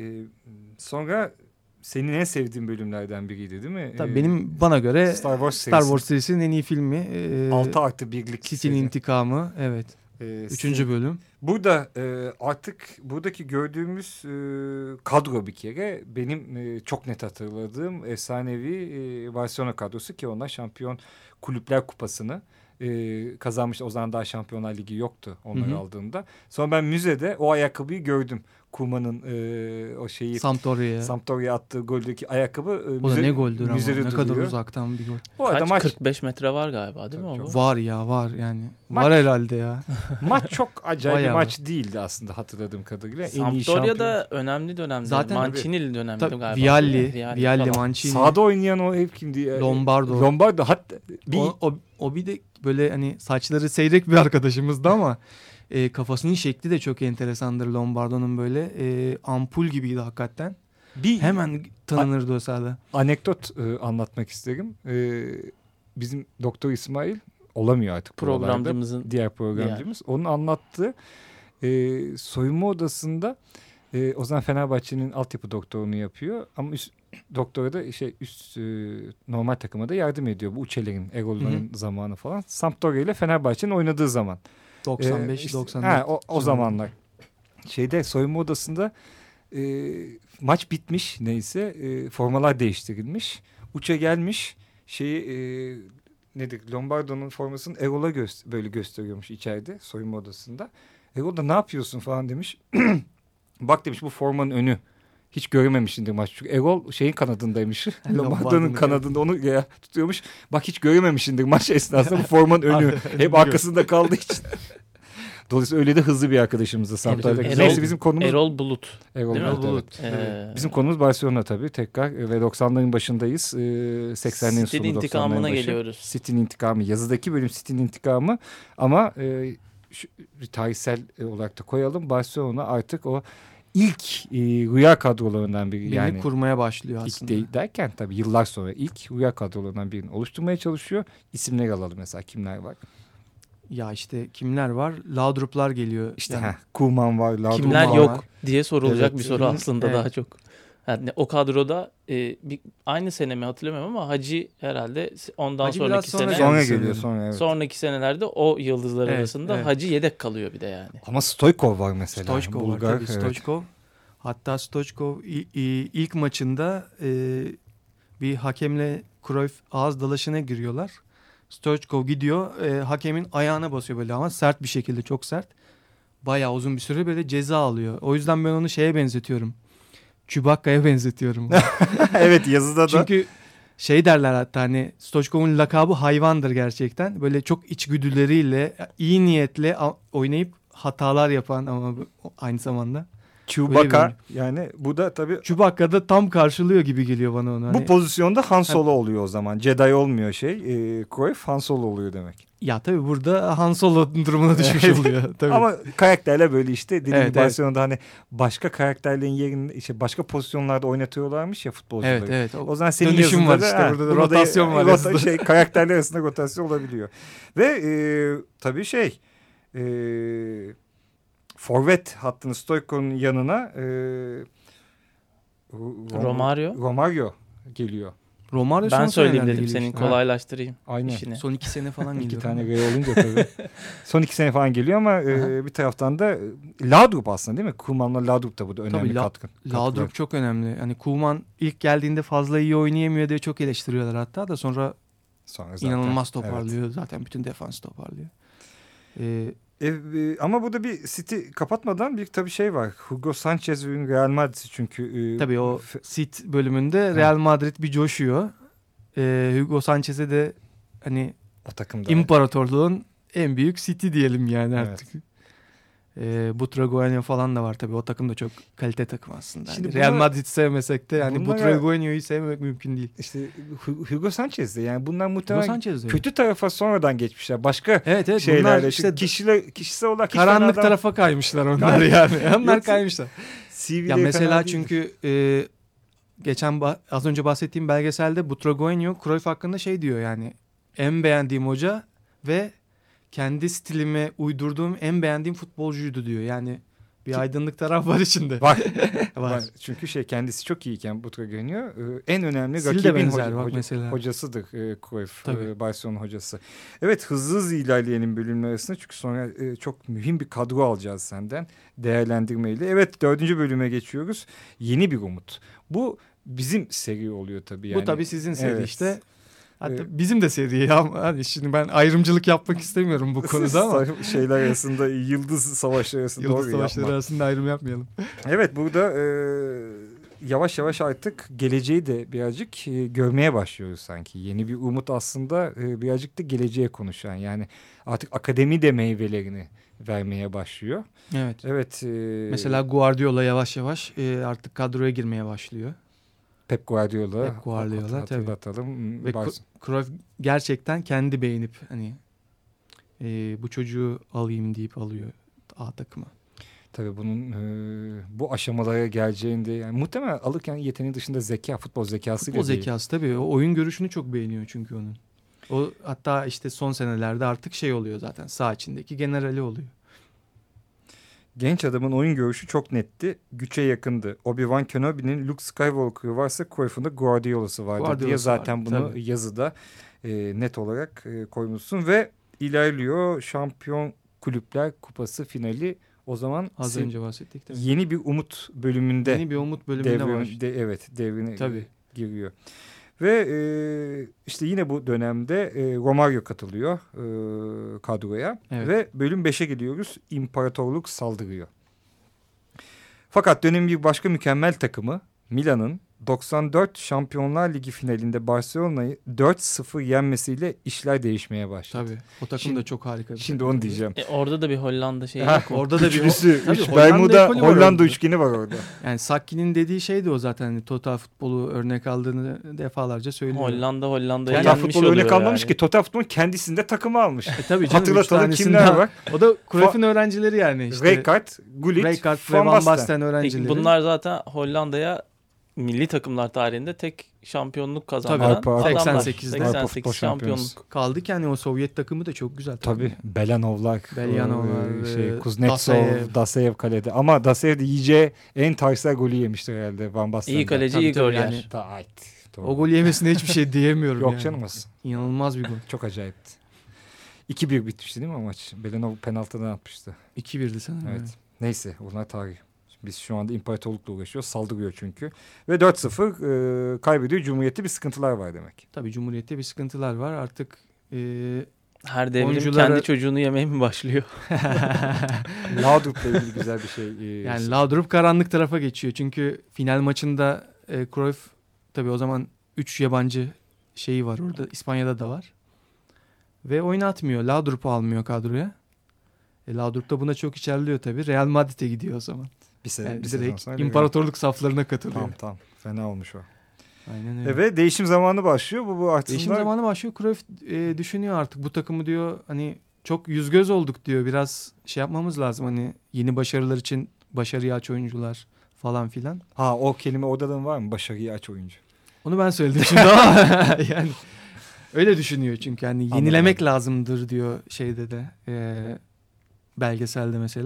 sonra senin en sevdiğin bölümlerden biriydi değil mi? Tabii E, benim bana göre Star Wars Star serisi. Wars serisinin en iyi filmi. E, altı artı birlik. City'nin intikamı. Evet. E, Üçüncü bölüm. Burada e, artık buradaki gördüğümüz e, kadro bir kere benim e, çok net hatırladığım efsanevi e, Barcelona kadrosu ki onlar şampiyon kulüpler kupasını e, kazanmış. O zaman daha Şampiyonlar Ligi yoktu onları Hı hı. aldığımda. Sonra ben müzede o ayakkabıyı gördüm. Koeman'ın e, o şeyi Sampdoria'ya. Sampdoria'ya attığı goldeki ayakkabı e, O da müze, ne goldür ama. müzede Ne kadar duruyor. uzaktan bir gol. Bu arada Kaç? maç, kırk beş metre var galiba değil mi Tabii o? çok. Var ya var yani. Maç- Var herhalde ya. maç çok acayip bir Bayağı maç değildi aslında hatırladığım kadarıyla. En iyi şampiyon. Sampdoria'da önemli dönemde. Zaten- Mancini'li dönemde Tabii, galiba. Vialli, Vialli Vialli, falan. Mancini. Sağda oynayan o hep kimdi? Lombardo. Lombardo. Hatta bir O, o, o bir de böyle hani saçları seyrek bir arkadaşımızdı ama e, kafasının şekli de çok enteresandır Lombardo'nun böyle. E, ampul gibiydi hakikaten. bir Hemen tanınırdı o sahada. anekdot e, anlatmak isterim. E, bizim Doktor İsmail olamıyor artık buralarda. Programcımızın Diğer programcımız. Onun anlattığı e, soyunma odasında e, o zaman Fenerbahçe'nin altyapı doktorunu yapıyor. Ama üst doktora da şey üst e, normal takıma da yardım ediyor. Bu Uçeler'in, Erol'ların zamanı falan. Sampdoria ile Fenerbahçe'nin oynadığı zaman. doksan beş Ee, işte- doksan dört. ha, o, o zamanlar. Şeyde soyunma odasında e, maç bitmiş neyse e, formalar değiştirilmiş. Uça gelmiş şeyi e, nedir Lombardo'nun formasını Erol'a gö- böyle gösteriyormuş içeride soyunma odasında. Erol da ne yapıyorsun falan demiş. Bak demiş bu formanın önü. Hiç görememişsindir maç. Çünkü Erol şeyin kanadındaymış. Lombardo'nun Lombardo'nun kanadında onu ya, tutuyormuş. Bak hiç görememişsindir maç esnasında bu formanın önü. Hep Biliyor. arkasında kaldığı için. Dolayısıyla öyle de hızlı bir arkadaşımızdı Sampdoria. Erol- Neyse bizim konumuz Erol Bulut. Erol Değil mi? Bulut, evet. Ee, Bizim konumuz Barcelona tabii tekrar ve doksanların başındayız. Ee, seksenlerin sonu City'nin intikamına doksanların başı. geliyoruz. City'nin intikamı. Yazıdaki bölüm City'nin intikamı ama e, şu, tarihsel olarak da koyalım. Barcelona artık o ilk e, rüya kadrolarından biri. Birini Yani kurmaya başlıyor ilk aslında. değil derken tabii yıllar sonra ilk rüya kadrolarından birini oluşturmaya çalışıyor. İsimleri alalım mesela kimler var? Ya işte kimler var? Laudrup'lar geliyor. İşte Yani heh, Koeman var. Laudrup Kimler var. yok diye sorulacak Evet. bir soru aslında Evet. daha çok. Yani o kadroda e, bir, aynı sene mi hatırlamıyorum ama Hacı herhalde ondan Hacı biraz sonraki sonra sene geldi. Sonra sanırım. geliyor sonra evet. sonraki senelerde o yıldızlar Evet, arasında evet. Hacı yedek kalıyor bir de yani. Ama Stoichkov var mesela. Stoichkov var Bulgar, tabii. evet. Stoichkov. Hatta Stoichkov i- i- ilk maçında e, bir hakemle Cruyff ağız dalaşına giriyorlar. Stoichkov gidiyor e, hakemin ayağına basıyor böyle ama sert bir şekilde çok sert. Bayağı uzun bir süre böyle ceza alıyor. O yüzden ben onu şeye benzetiyorum. Chewbacca'ya benzetiyorum. Evet yazıda da. Çünkü şey derler hatta hani Stoichkov'un lakabı hayvandır gerçekten. Böyle çok içgüdüleriyle iyi niyetle a- oynayıp hatalar yapan ama bu- aynı zamanda. Chewbacca yani bu da tabii Chewbacca'da tam karşılıyor gibi geliyor bana onu. bu Hani, pozisyonda Han Solo oluyor o zaman. Jedi olmuyor şey. E, Cruyff Han Solo oluyor demek. ya tabii burada Han Solo durumuna düşmüş Evet. oluyor. Tabii. Ama karakterler böyle işte. Dediğim Evet, gibi evet. Barcelona'da hani başka karakterlerin yerinde işte başka pozisyonlarda oynatıyorlarmış ya futbolcuları. evet evet. O, O zaman senin Dönüşüm yazında var da, işte ha, burada da buna da- rotasyon var rota- yazıda. şey, karakterler arasında rotasyon olabiliyor. Ve e, tabii şey e, forvet hattını Stoichkov'un yanına e, Rom- Romario. Romario geliyor. Romario Ben son söyleyeyim senelerde dedim geliyor senin işte. kolaylaştırayım Aynen. işini. Son iki sene falan geliyor. İki tane Ray olunca tabii. Son iki sene falan geliyor ama e, bir taraftan da Laudrup aslında değil mi? Koeman'la Laudrup da bu da önemli Tabii, La- katkı. Laudrup çok önemli. Hani Koeman ilk geldiğinde fazla iyi oynayamıyor diye çok eleştiriyorlar hatta da sonra, Sonra zaten, inanılmaz toparlıyor. Evet. Zaten bütün defans toparlıyor. Ee, E, e, ama burada bir City kapatmadan bir tabii şey var. Hugo Sanchez ve Real Madrid çünkü. E, tabii o f- Sit bölümünde Real Madrid bir coşuyor. Ee, Hugo Sanchez'e de hani o takımda. imparatorluğun en büyük City diyelim yani Evet. artık. Ee, Butragueño falan da var tabii. O takım da çok kalite takım aslında. Şimdi Yani bunlar- Real Madrid sevmesek de yani bunlara- Butragueño'yu sevmek mümkün değil. İşte Hu- Hugo Sanchez de yani bunlar Hugo muhtemelen Sanchez de. kötü tarafa sonradan geçmişler. Başka Evet evet şeylerle bunlar işte işte kişiler, kişisel olarak hiç karanlık fena tarafa kaymışlar onlar yani. Onlar Yoksa- kaymışlar. C V'de Ya fena mesela değildir. çünkü e, geçen ba- az önce bahsettiğim belgeselde Butragueño Cruyff hakkında şey diyor yani en beğendiğim hoca ve kendi stilime uydurduğum en beğendiğim futbolcuydu diyor. Yani bir Ki- aydınlık taraf var içinde. Var. Var. Var. Çünkü şey kendisi çok iyiyken Butragueño e, en önemli Sil de rakibin benzer hoca- bak hoca- mesela. hocasıdır e, Cruyff, Tabii. e, Barcelona hocası. Evet hızlı hızlı ilerleyelim bölümler arasında çünkü sonra e, çok mühim bir kadro alacağız senden değerlendirmeyle. Evet dördüncü bölüme geçiyoruz. Yeni bir umut. Bu bizim seri oluyor tabii yani. Bu tabii sizin seri Evet. işte. Hatta Evet. bizim de seri ya. Hani şimdi ben ayrımcılık yapmak istemiyorum bu konuda ama. Şeyler arasında yıldız savaşları arasında Yıldız doğru savaşları yapma. arasında ayrım yapmayalım. Evet burada e, yavaş yavaş artık geleceği de birazcık e, görmeye başlıyoruz sanki. Yeni bir umut aslında e, birazcık da geleceğe konuşan. Yani artık akademi de meyvelerini vermeye başlıyor. Evet. Evet. E, Mesela Guardiola yavaş yavaş e, artık kadroya girmeye başlıyor. Pep Guardiola. Pep Guardiola, hat- hatırlatalım. Ve Bars- Cruyff gerçekten kendi beğenip hani e, bu çocuğu alayım deyip alıyor A takıma. Tabii bunun e, bu aşamalara geleceğinde yani muhtemelen alırken yeteneği dışında zeka, futbol zekasıyla Futbol değil. zekası tabii. O oyun görüşünü çok beğeniyor çünkü onun. O hatta işte son senelerde artık şey oluyor zaten. Saha içindeki generali oluyor. Genç adamın oyun görüşü çok netti. Güçe yakındı. Obi-Wan Kenobi'nin Luke Skywalker varsa Cruyff'un da Guardiola'sı vardı Guardiola'sı diye zaten vardı, bunu tabii. yazıda e, net olarak e, koymuşsun ve ilerliyor Şampiyon Kulüpler Kupası finali. O zaman Az sen- önce bahsettik tabii. yeni bir umut bölümünde Yeni bir umut bölümünde devrin- var. de- evet devrine Tabii. giriyor. Ve e, işte yine bu dönemde e, Romario katılıyor e, kadroya. Evet. Ve bölüm beşe gidiyoruz. İmparatorluk saldırıyor. Fakat dönemin bir başka mükemmel takımı Milan'ın doksan dört Şampiyonlar Ligi finalinde Barcelona'yı dört sıfır yenmesiyle işler değişmeye başladı. Tabii. O takım Şimdi- da çok harika. bir Şimdi takım. onu diyeceğim. E, orada da bir Hollanda şeyi Ha, yok mu? Orada da bir Üçlüsü, Tabii, üç Hollanda Bermuda, ekolü var Hollanda orada. üçgeni var orada. Yani Sakki'nin dediği şeydi o zaten. Hani total futbolu örnek aldığını defalarca söylüyor. Hollanda Hollanda'yı Total yenmiş futbol örnek oluyor almamış yani. ki. Total futbol kendisinde takımı almış. E tabii canım, üç Hatırlatalım tanesinden- kimler var? O da Cruyff'un öğrencileri yani işte. Rijkaard, Gullit, Rijkaard ve Van Van Basten. Basten öğrencileri. Peki bunlar zaten Hollanda'ya milli takımlar tarihinde tek şampiyonluk kazanan Tabii, Avrupa- adamlar. seksen sekizde Avrupa seksen Futbol sekiz Şampiyonası. şampiyonluk. kaldı ki hani o Sovyet takımı da çok güzel. takım. Tabii. Belanovlar, Belyanovlar, e, şey, e, Kuznetsov, Dasayev. Dasayev kalede. Ama Dasayev de yiyeceği en tarihsel golü yemiştir herhalde Van Basten'den. İyi kaleci Tabii, iyi tabii gol yani. yer. Ta- ait. Doğru. O gol yemesine hiçbir şey diyemiyorum Yok yani. canım aslında. İnanılmaz bir gol. Çok acayipti. iki bir bitmişti değil mi o maç? Belanov penaltıdan atmıştı. iki birdi sanırım. Evet. Evet. Neyse bunlar tarih. Biz şu anda imparatorlukla uğraşıyoruz. Saldırıyor çünkü. Ve dört sıfır e, kaybediyor. Cumhuriyette bir sıkıntılar var demek. Tabii Cumhuriyet'te bir sıkıntılar var. Artık e, Her devrim Oyunculara- kendi çocuğunu yemeye mi başlıyor? Laudrup'la ilgili güzel bir şey. E, yani Laudrup karanlık tarafa geçiyor. Çünkü final maçında e, Cruyff tabii o zaman üç yabancı şeyi var orada. İspanya'da da var. Ve oynatmıyor. Laudrup'u almıyor kadroya. E, Laudrup da buna çok içerliyor tabii. Real Madrid'e gidiyor o zaman. bir sene, Yani bir sezon direkt sonra imparatorluk saflarına katılıyor. Tamam tamam. Fena olmuş o. Aynen öyle. E, ve değişim zamanı başlıyor. Bu, bu aslında... Değişim zamanı başlıyor. Cruyff e, düşünüyor artık bu takımı diyor hani çok yüz göz olduk diyor. Biraz şey yapmamız lazım hani yeni başarılar için başarıya aç oyuncular falan filan. Ha o kelime odadan var mı? Başarıyı aç oyuncu. Onu ben söyledim şimdi ama yani öyle düşünüyor çünkü hani Anladım. yenilemek lazımdır diyor şeyde de e, belgeselde mesela.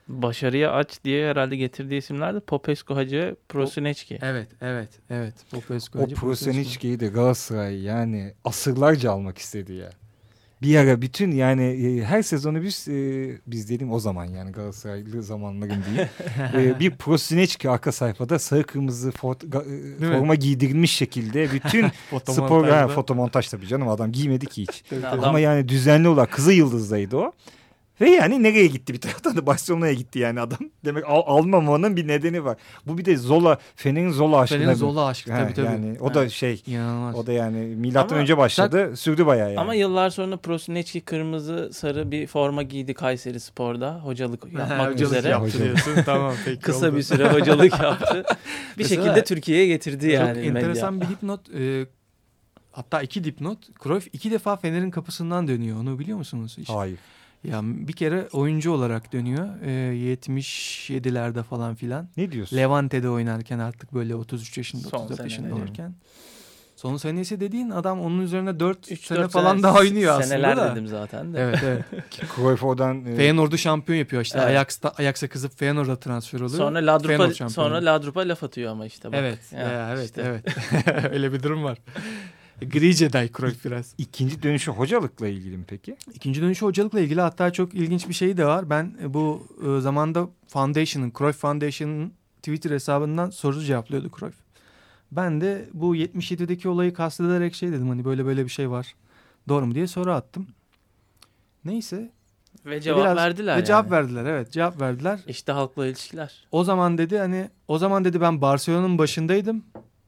Başarıya aç diye herhalde getirdiği isimler de Popescu, Hacı, Prosinecki. Evet, evet, evet. Popescu, O Hacı, Prosinecki'yi de Galatasaray yani asırlarca almak istedi ya. Bir ara bütün yani e, her sezonu biz e, biz dedim o zaman yani Galatasaraylı zamanların değil. e, bir Prosinecki arka sayfada sarı kırmızı fot, ga, e, forma giydirilmiş şekilde bütün spor ha, fotomontaj tabii canım adam giymedi ki hiç. Adam, Ama yani düzenli olarak Kızıl Yıldız'daydı o. Ve yani nereye gitti bir taraftan da Barcelona'ya gitti yani adam. Demek al, almamanın bir nedeni var. Bu bir de Zola, Fener'in Zola aşkına. Fener'in Zola aşkı tabii tabii. Yani o da şey. İnanılmaz. O da yani milattan Ama önce başladı, tak, sürdü bayağı yani. Ama yıllar sonra Prosinecki kırmızı sarı bir forma giydi Kayseri Spor'da hocalık yapmak hocalık üzere. Yaptı diyorsun. Tamam peki. Kısa oldu. bir süre hocalık yaptı. Bir Mesela, şekilde Türkiye'ye getirdi yani. Çok enteresan medya. Bir dipnot. E, hatta iki dipnot. Cruyff iki defa Fener'in kapısından dönüyor. Onu biliyor musunuz? Hiç? Hayır. Ya bir kere oyuncu olarak dönüyor. E, yetmiş yedilerde falan filan. Ne diyorsun? Levante'de oynarken artık böyle otuz üç yaşında, Son otuz dört yaşında sene olurken. Son senesi dediğin adam onun üzerine dört üç sene falan daha oynuyor aslında. Seneler da. dedim zaten de. Evet evet. Cruyff oradan e... Feyenoord'u şampiyon yapıyor işte. Evet. Ajax'ta Ajax'a kızıp Feyenoord'a transfer oluyor. Sonra Ladrupa sonra Ladrupa laf atıyor ama işte bak. Evet. Ya, ya, evet işte. evet. Öyle bir durum var. Gri Jedi Cruyff biraz. İkinci dönüşü hocalıkla ilgili mi peki? İkinci dönüşü hocalıkla ilgili hatta çok ilginç bir şey de var. Ben bu e, zamanda Foundation'ın, Cruyff Foundation'ın Twitter hesabından soru cevaplıyordu Cruyff. Ben de bu yetmiş yedideki olayı kastederek şey dedim hani böyle böyle bir şey var. Doğru mu diye soru attım. Neyse. Ve cevap Biraz, verdiler ve yani. cevap verdiler evet cevap verdiler. İşte halkla ilişkiler. O zaman dedi hani o zaman dedi ben Barcelona'nın başındaydım.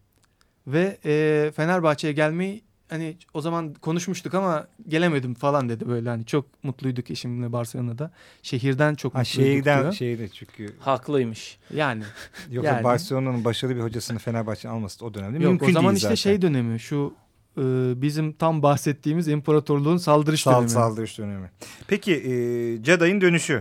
Ve e, Fenerbahçe'ye gelmeyi hani o zaman konuşmuştuk ama gelemedim falan dedi böyle hani çok mutluyduk eşimle Barcelona'da. Şehirden çok ha, mutluyduk şehirden, diyor. Şehirde çünkü. Haklıymış. Yani. Yoksa yani. Barcelona'nın başarılı bir hocasını Fenerbahçe'nin alması da o dönemde Yok, mümkün o zaman değil işte zaten. şey dönemi şu e, bizim tam bahsettiğimiz imparatorluğun saldırış Sal, dönemi. Saldırış dönemi. Peki e, Jedi'nin dönüşü.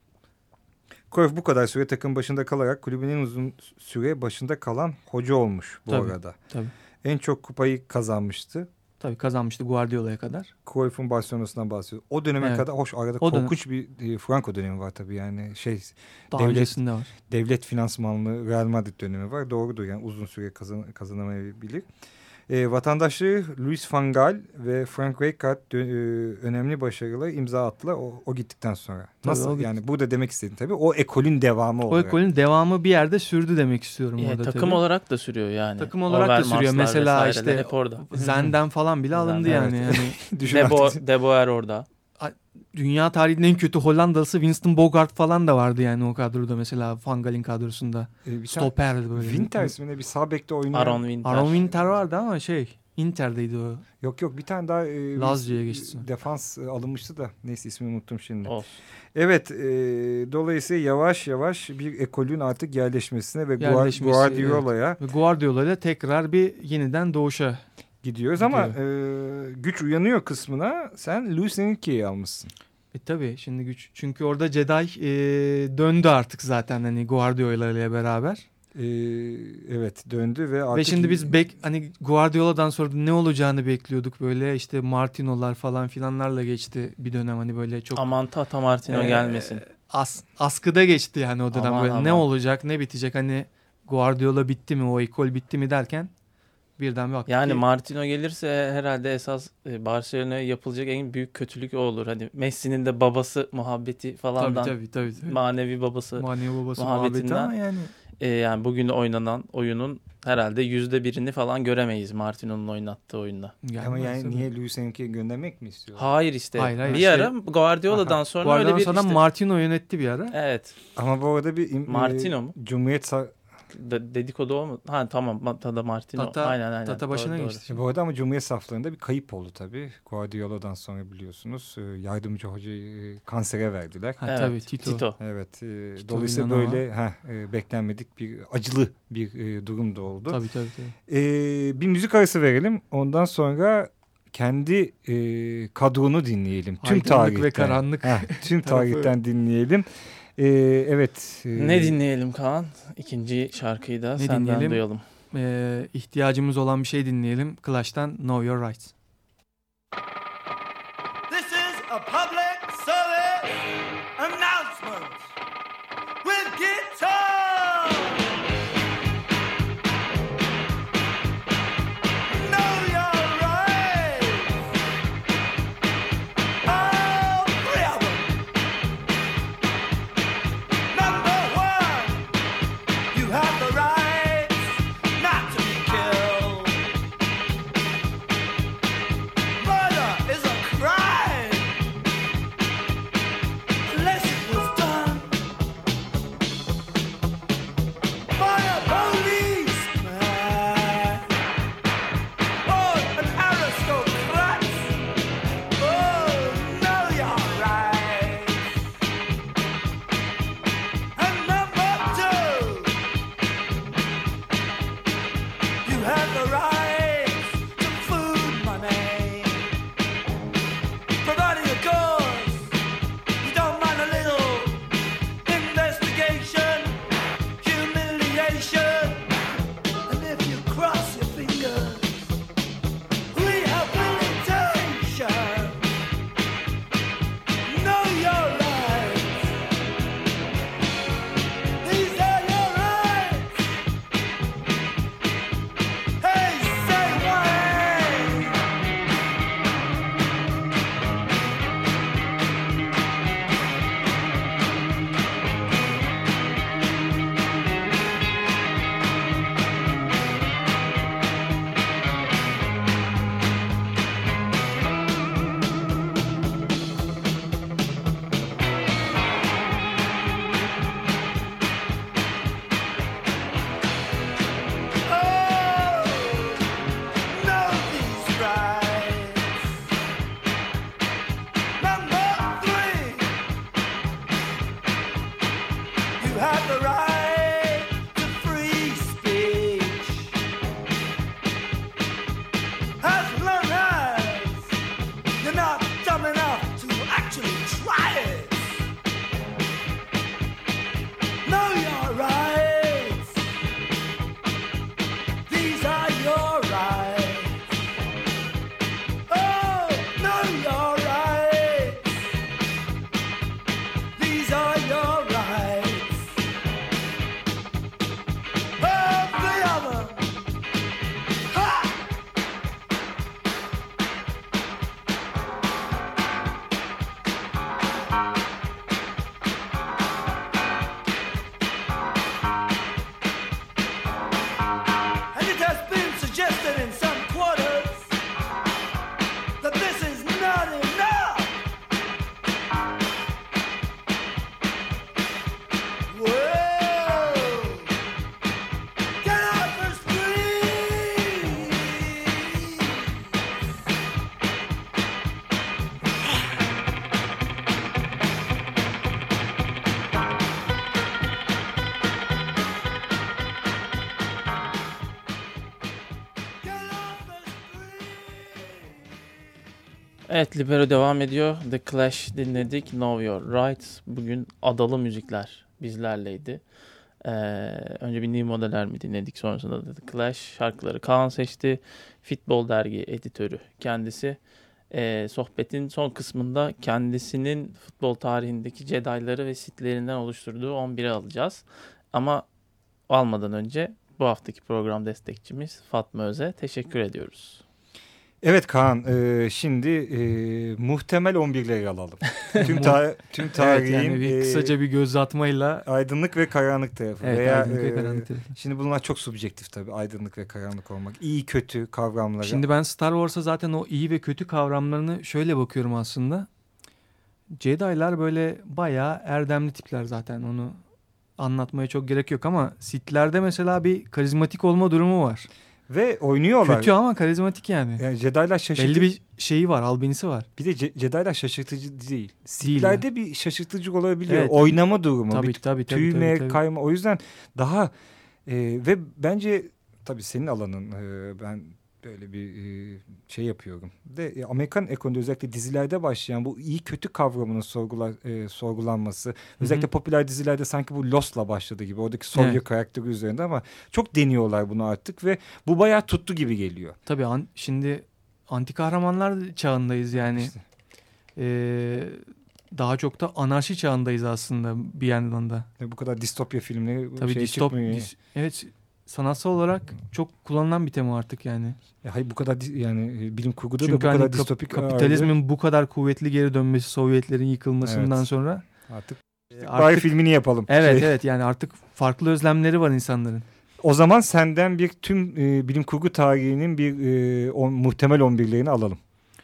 Cruyff bu kadar süre takım başında kalarak kulübün en uzun süre başında kalan hoca olmuş bu tabii, arada. Tabii. En çok kupayı kazanmıştı. Tabii kazanmıştı Guardiola'ya kadar. Cruyff'un Barcelona'sından bahsediyor. O döneme evet. kadar hoş arada o korkunç dönem. bir e, Franco dönemi var tabii yani şey daha devlet, öncesinde var. Devlet finansmanlı Real Madrid dönemi var. Doğrudur yani uzun süre kazan, kazanamayabilir. E, vatandaşları Louis van Gaal ve Frank Rijkaard e, önemli başarılar imza attılar o, o gittikten sonra. Nasıl tabii, yani burada demek istedim tabii o ekolün devamı o olarak. O ekolün devamı bir yerde sürdü demek istiyorum e, orada takım tabii. olarak da sürüyor yani. Takım olarak da sürüyor. Mesela işte hep orada. Zen'den falan bile alındı Zen, yani. Evet. yani Debo, Deboer orada. Dünya tarihinin en kötü Hollandalısı Winston Bogarde falan da vardı yani o kadroda mesela Van Gaal'in kadrosunda. E, Stoper böyle. Winter isminde bir sağ bekte oynuyor. Aaron Winter. Aaron Winter vardı ama şey Inter'deydi o. Yok yok bir tane daha e, Lazio'ya geçti. Defans e, alınmıştı da neyse ismini unuttum şimdi. Olsun. Evet e, dolayısıyla yavaş yavaş bir ekolün artık yerleşmesine ve Yerleşmesi, Guardiola'ya evet. Guardiola'yla tekrar bir yeniden doğuşa gidiyoruz gidiyor. Ama e, güç uyanıyor kısmına sen Luis Enrique'yi almışsın. E tabii şimdi güç çünkü orada Jedi e, döndü artık zaten hani Guardiola ile beraber. Ee, evet döndü ve artık... Ve şimdi biz bek hani Guardiola'dan sonra ne olacağını bekliyorduk böyle işte Martino'lar falan filanlarla geçti bir dönem hani böyle çok... Aman Tata Martino e, gelmesin. As, askıda geçti yani o dönem aman, böyle aman. ne olacak ne bitecek hani Guardiola bitti mi o ekol bitti mi derken birden bir baktık yani ki... Martino gelirse herhalde esas Barcelona'ya yapılacak en büyük kötülük o olur. Hani Messi'nin de babası muhabbeti falandan. Tabii tabii tabii. tabii. Manevi babası. Manevi babası muhabbeti ama yani... E, yani bugün oynanan oyunun herhalde yüzde birini falan göremeyiz Martino'nun oynattığı oyunda. Yani ama yani niye Luis Enrique'yi göndermek mi istiyor? Hayır işte. Hayır, hayır, bir işte, ara Guardiola'dan sonra Guardiola'dan öyle bir sonra işte... Martino yönetti bir ara. Evet. Ama bu arada bir Martino mu? Cumhuriyet Sa- De- dedikodu o mu? Ha tamam Tata Martino. Tata, aynen aynen. Tata başına doğru, geçti. doğru. Bu arada ama Cumhuriyet saflarında bir kayıp oldu tabii. Guardiola'dan sonra biliyorsunuz yardımcı hocayı kansere verdiler. Ha, evet, tabii Tito. Tito. Evet. E, Tito dolayısıyla Villanova. böyle heh, e, beklenmedik bir acılı bir e, durum da oldu. Tabii tabii. tabii. E, bir müzik arası verelim. Ondan sonra kendi e, kadronu dinleyelim. Tüm Aydınlık tarihten. ve karanlık. Heh, tüm tarihten dinleyelim. Ee, evet. E, Ne dinleyelim Kaan? İkinci şarkıyı da Ne senden dinleyelim? duyalım. Ee, ihtiyacımız olan bir şey dinleyelim. Clash'tan Know Your Rights. This is a public service announcement. Evet, Libero devam ediyor. The Clash dinledik. Know Your Rights. Bugün adalı müzikler bizlerleydi. Ee, önce bir New Modeler mi dinledik, sonrasında da The Clash. Şarkıları Kaan seçti. Futbol dergi editörü kendisi. Ee, sohbetin son kısmında kendisinin futbol tarihindeki Jedi'ları ve Sith'lerinden oluşturduğu on biri alacağız. Ama almadan önce bu haftaki program destekçimiz Fatma Öz'e teşekkür ediyoruz. Evet Kaan, e, şimdi e, muhtemel on birleri alalım. Tüm, ta tüm tarihin evet, yani bir, e, kısaca bir göz atmayla aydınlık ve karanlık tarafı. Evet, Veya, aydınlık ve e, karanlık tarafı. Şimdi bunlar çok subjektif tabii, aydınlık ve karanlık olmak. İyi kötü kavramları. Şimdi ben Star Wars'a zaten o iyi ve kötü kavramlarını şöyle bakıyorum aslında. Jedi'lar böyle bayağı erdemli tipler zaten, onu anlatmaya çok gerek yok ama Sith'lerde mesela bir karizmatik olma durumu var. Ve oynuyorlar. Kötü ama karizmatik yani. Yani Jedi'lar şaşırtıcı. Belli bir şeyi var, albenisi var. Bir de Ce- Jedi'lar şaşırtıcı değil. Sith'lerde bir şaşırtıcı olabiliyor. Evet. Oynama durumu. Tabii, bir tabii, tabii, tüyme, tabii, tabii. kayma. O yüzden daha e, ve bence tabii senin alanın, e, ben böyle bir e, şey yapıyorum. De e, Amerikan ekolünde özellikle dizilerde başlayan bu iyi kötü kavramının sorgular, e, sorgulanması. Özellikle Hı-hı. popüler dizilerde sanki bu Lost'la başladı gibi. Oradaki Sawyer Evet. karakteri üzerinde ama çok deniyorlar bunu artık ve bu bayağı tuttu gibi geliyor. Tabii an, şimdi anti kahramanlar çağındayız yani. İşte. Ee, daha çok da anarşi çağındayız aslında bir yandan da. Ve bu kadar distopya filmleri Tabii şey distop, çıkmıyor. dis, evet, sanatsal olarak çok kullanılan bir tema artık yani. Ya hayır, bu kadar di- yani e, bilim kurguda Çünkü da bu hani kadar kap- distopik kapitalizmin ağırlığı bu kadar kuvvetli geri dönmesi, Sovyetlerin yıkılmasından Evet. sonra artık e, bari artık filmini yapalım. evet Şey, evet yani artık farklı özlemleri var insanların. O zaman senden bir tüm e, bilim kurgu tarihinin bir e, on, muhtemel on birlerini alalım.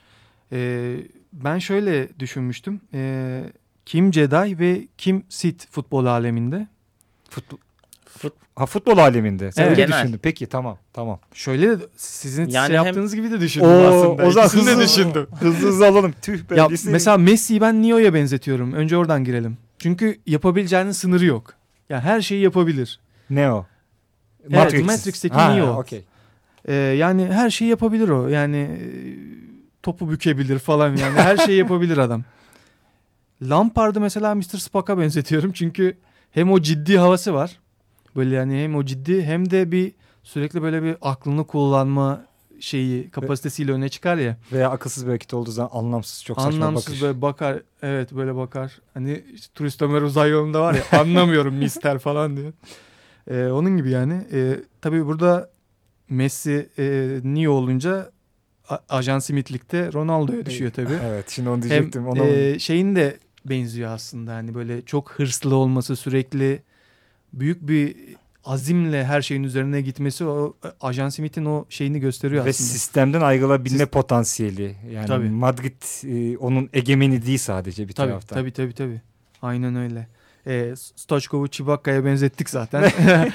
Ee, ben şöyle düşünmüştüm. Ee, kim Jedi ve kim Sith futbol aleminde? Futbol, Fut- ha, futbol aleminde. Sen Evet. öyle Genel. düşündün. Peki tamam tamam. Şöyle de sizin Yani şey hem- yaptığınız gibi de düşündüm Oo, aslında. o zaman İkisini de hızlı, düşündüm. hızlı hızlı alalım. Tüh ben Ya liseyi- mesela Messi'yi ben Neo'ya benzetiyorum. Önce oradan girelim. Çünkü yapabileceğinin sınırı yok. Ya her şeyi yapabilir. Neo. Evet, Matrix'teki Ha, Neo. okey. Ee, yani her şeyi yapabilir o. Yani e, topu bükebilir falan yani. Her şeyi yapabilir adam. Lampard'ı mesela mister Spock'a benzetiyorum. Çünkü hem o ciddi havası var. Böyle yani hem o ciddi hem de bir sürekli böyle bir aklını kullanma şeyi kapasitesiyle öne çıkar ya. Veya akılsız bir hareket olduğu zaman anlamsız, çok saçma Anlamsız bakış. böyle bakar. Evet böyle bakar. Hani işte, Turist Ömer Uzay Yolu'nda var ya, anlamıyorum mister falan diyor. Ee, onun gibi yani. Ee, tabii burada Messi e, Neo olunca a- Ajan Smith'likte Ronaldo'ya düşüyor tabii. Evet, şimdi onu Hem diyecektim. Ona e, şeyin de benziyor aslında. Hani böyle çok hırslı olması, sürekli büyük bir azimle her şeyin üzerine gitmesi o Ajan Smith'in o şeyini gösteriyor ve aslında. sistemden ayrılabilme Sis- potansiyeli. Yani Tabii. Madrid e, onun egemeni değil sadece bir Tabii, taraftan. tabii tabii tabii. Aynen öyle. E, Stoçkov'u Chewbacca'ya benzettik zaten.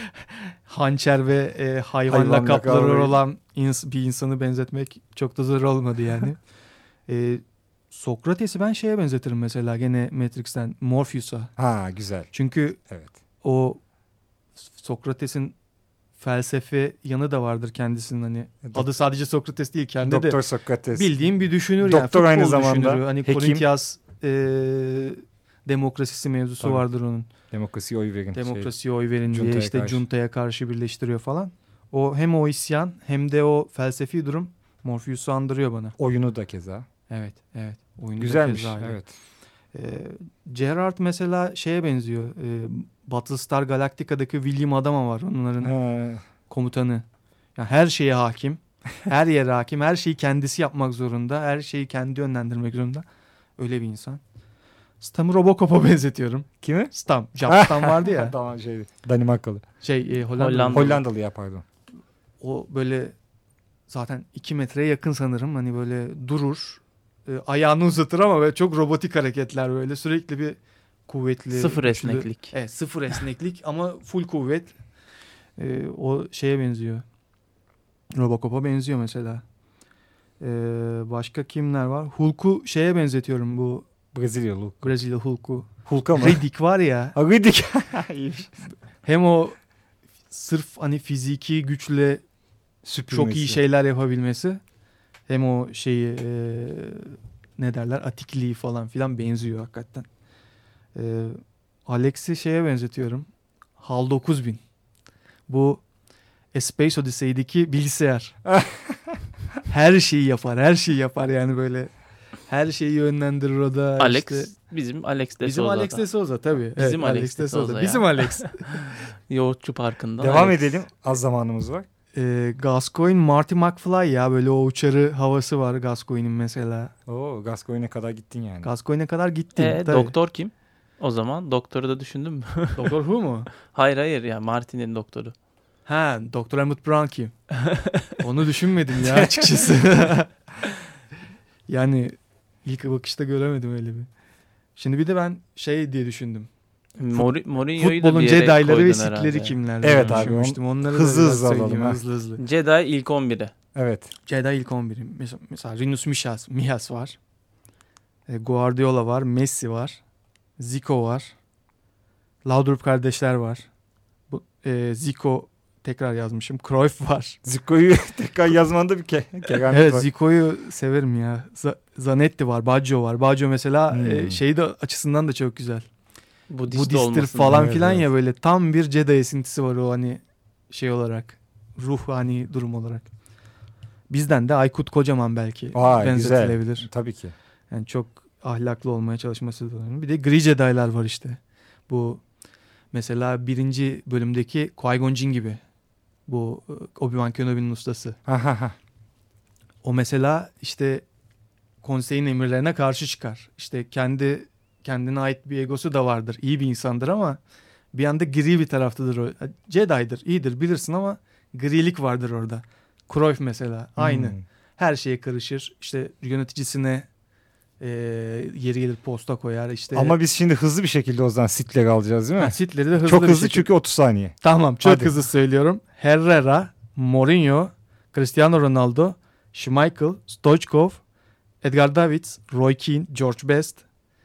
Hançer ve e, hayvan Hayvan lakapları lakabı. olan ins- bir insanı benzetmek çok da zor olmadı yani. e, Sokrates'i ben şeye benzetirim mesela gene Matrix'ten, Morpheus'a. Ha, güzel. Çünkü Evet. o Sokrates'in felsefe yanı da vardır kendisinin, hani Dok- adı sadece Sokrates değil, kendi de Doktor Sokrates. bildiğim bir düşünür Doktor yani. aynı Futbol zamanda düşünürü. Hani hekim. Korintias e, demokrasisi mevzusu Tabii. vardır onun. Demokrasiye oy verin. Şey, Demokrasiye oy verin diye Junta'ya işte karşı. Junta'ya karşı birleştiriyor falan. O hem o isyan hem de o felsefi durum Morpheus'u andırıyor bana. oyunu da keza. Evet, evet. Oyunu da Güzelmiş. keza öyle. Evet. Ee, Gerard mesela şeye benziyor. Ee, Battlestar Galactica'daki William Adama var, onların Ha, komutanı. Yani her şeye hakim. Her yere hakim. Her şeyi kendisi yapmak zorunda. Her şeyi kendi yönlendirmek zorunda. Öyle bir insan. Stam'ı Robocop'a benzetiyorum. kimi? Stam. Jaap Stam vardı ya. Tamam, şey. Danimarkalı. Şey e, Hollanda. Hollanda. Hollandalı ya, pardon. O böyle zaten iki metreye yakın sanırım. Hani böyle durur. E, ayağını uzatır ama böyle çok robotik hareketler böyle. Sürekli bir kuvvetli. Sıfır güçlü- esneklik. Evet, sıfır esneklik ama full kuvvet. E, o şeye benziyor. Robocop'a benziyor mesela. E, başka kimler var? Hulk'u şeye benzetiyorum, bu Brezilyalı. Brezilya Hulk'u. Hulk'a mı? Riddick var ya. Ha, Riddick. İyiymiş. Hem o sırf hani fiziki güçle çok Süpürmesi. iyi şeyler yapabilmesi, hem o şeyi e, ne derler atikliği falan filan benziyor hakikaten. Ee, Alex'i şeye benzetiyorum. HAL dokuz bin. Bu A Space Odyssey'deki bilgisayar. Her şeyi yapar, her şeyi yapar yani böyle. Her şeyi yönlendirir o da. Alex işte. bizim Alex de Bizim Souza'da. Alex de Souza tabii. Bizim evet, Alex de Souza Bizim ya. Alex. Yoğurtçu Parkı'nda. Devam Alex. edelim. Az zamanımız var. Ee, Gascoigne Marty McFly ya böyle o uçarı havası var Gascoigne'in mesela. Oo, Gascoigne'e kadar gittin yani. Gascoigne'e kadar gittim. E, tabii. doktor kim? O zaman doktoru da düşündün mü? Doktor Who mu? Hayır hayır ya Martin'in doktoru. Ha, Doktor Emmett Brown kim? Onu düşünmedim ya açıkçası. Yani ilk bakışta göremedim öyle bir. Şimdi bir de ben şey diye düşündüm. Mori, Mourinho'yu da Futbolun bir yere Jedi'ları ve koydun Sith'leri herhalde. kimler? Evet diye abi, düşünmüştüm. Onları da hızlı biraz hızlı alalım, söyleyeyim, ha. Hızlı hızlı. Jedi ilk on biri. Evet. Jedi ilk on biri. Mesela, mesela Rinus Michels, Michels var. E, Guardiola var. Messi var. Zico var. Laudrup kardeşler var. Bu, e, Zico tekrar yazmışım. Cruyff var. Zico'yu tekrar yazmanda bir ke- kegamet Evet var. Zico'yu severim ya. Z- Zanetti var. Baggio var. Baggio mesela Hmm. e, şey de açısından da çok güzel. Budist Budisttir olmasın. falan Evet, filan evet. ya böyle tam bir Jedi esintisi var o hani şey olarak. Ruhani durum olarak. Bizden de Aykut Kocaman belki Aa, benzetilebilir. güzel. Tabii ki. Yani çok ahlaklı olmaya çalışması da önemli. Bir de gri Jedi'lar var işte. Bu mesela birinci bölümdeki Qui-Gon Jinn gibi. Bu Obi-Wan Kenobi'nin ustası. Ha ha ha. O mesela işte konseyin emirlerine karşı çıkar. İşte kendi kendine ait bir egosu da vardır. İyi bir insandır ama bir anda gri bir taraftadır o. Jedi'dir, iyidir bilirsin ama grilik vardır orada. Cruyff mesela aynı. Hmm. Her şeye karışır. İşte yöneticisine e, yeri gelir posta koyar. İşte Ama biz şimdi hızlı bir şekilde o zaman Sith'leri alacağız değil mi? ha, Sith'leri de hızlı Çok bir hızlı şekilde- çünkü otuz saniye. Tamam çok Hadi. hızlı söylüyorum. Herrera, Mourinho, Cristiano Ronaldo, Schmeichel, Stoichkov, Edgar Davids, Roy Keane, George Best,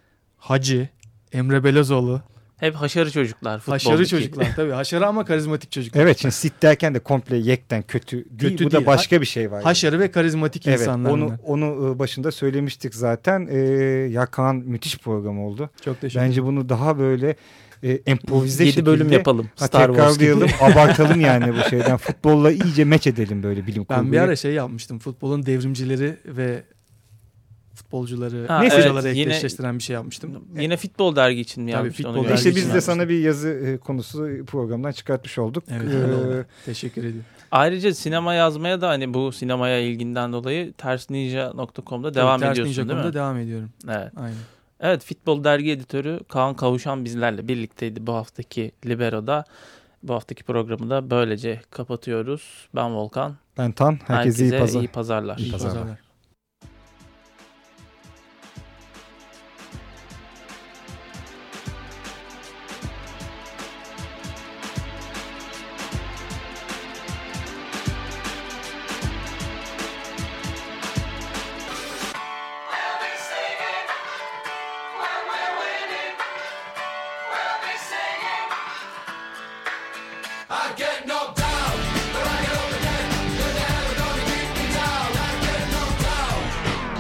Hacı, Emre Belözoğlu. Hep haşarı çocuklar. Haşarı futboldaki. çocuklar tabii. Haşarı ama karizmatik çocuklar. Evet şimdi Sith derken de komple yekten kötü değil. Kötü Bu değil. da başka bir şey var. yani. Haşarı ve karizmatik Evet insanlar. onu bunlar. onu e, başında söylemiştik zaten. Ee, ya Kaan müthiş program oldu. Çok teşekkür ederim. Bence bunu daha böyle e, improvize yedi şekilde bölüm yapalım. ha, Star Wars gibi. tekrarlayalım, abartalım yani bu şeyden. Futbolla iyice meç edelim böyle bilim kurguyu. Ben bir ara şey yapmıştım. Futbolun devrimcileri ve futbolcuları, Ha, neyse evet, hocaları yine- eşleştiren bir şey yapmıştım. Yine futbol dergi için mi Tabii, yapmıştın? futbol Onu dergi İşte için biz de yapmıştım. sana bir yazı e, konusu programdan çıkartmış olduk. Evet, Ee, öyle oldu. Teşekkür ediyorum. Ayrıca sinema yazmaya da hani bu sinemaya ilginden dolayı tersninja nokta com'da devam Ters ediyorsun Ninja değil mi? Com'da devam ediyorum. Evet. Aynen. Evet, futbol dergi editörü Kaan Kavuşan bizlerle birlikteydi bu haftaki Libero'da. Bu haftaki programı da böylece kapatıyoruz. Ben Volkan. Ben Tan. Herkese, iyi, pazar. iyi pazarlar. İyi İyi pazarlar. pazarlar.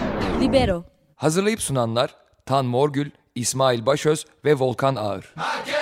Libero. Hazırlayıp sunanlar Tan Morgül, İsmail Başöz ve Volkan Ağır.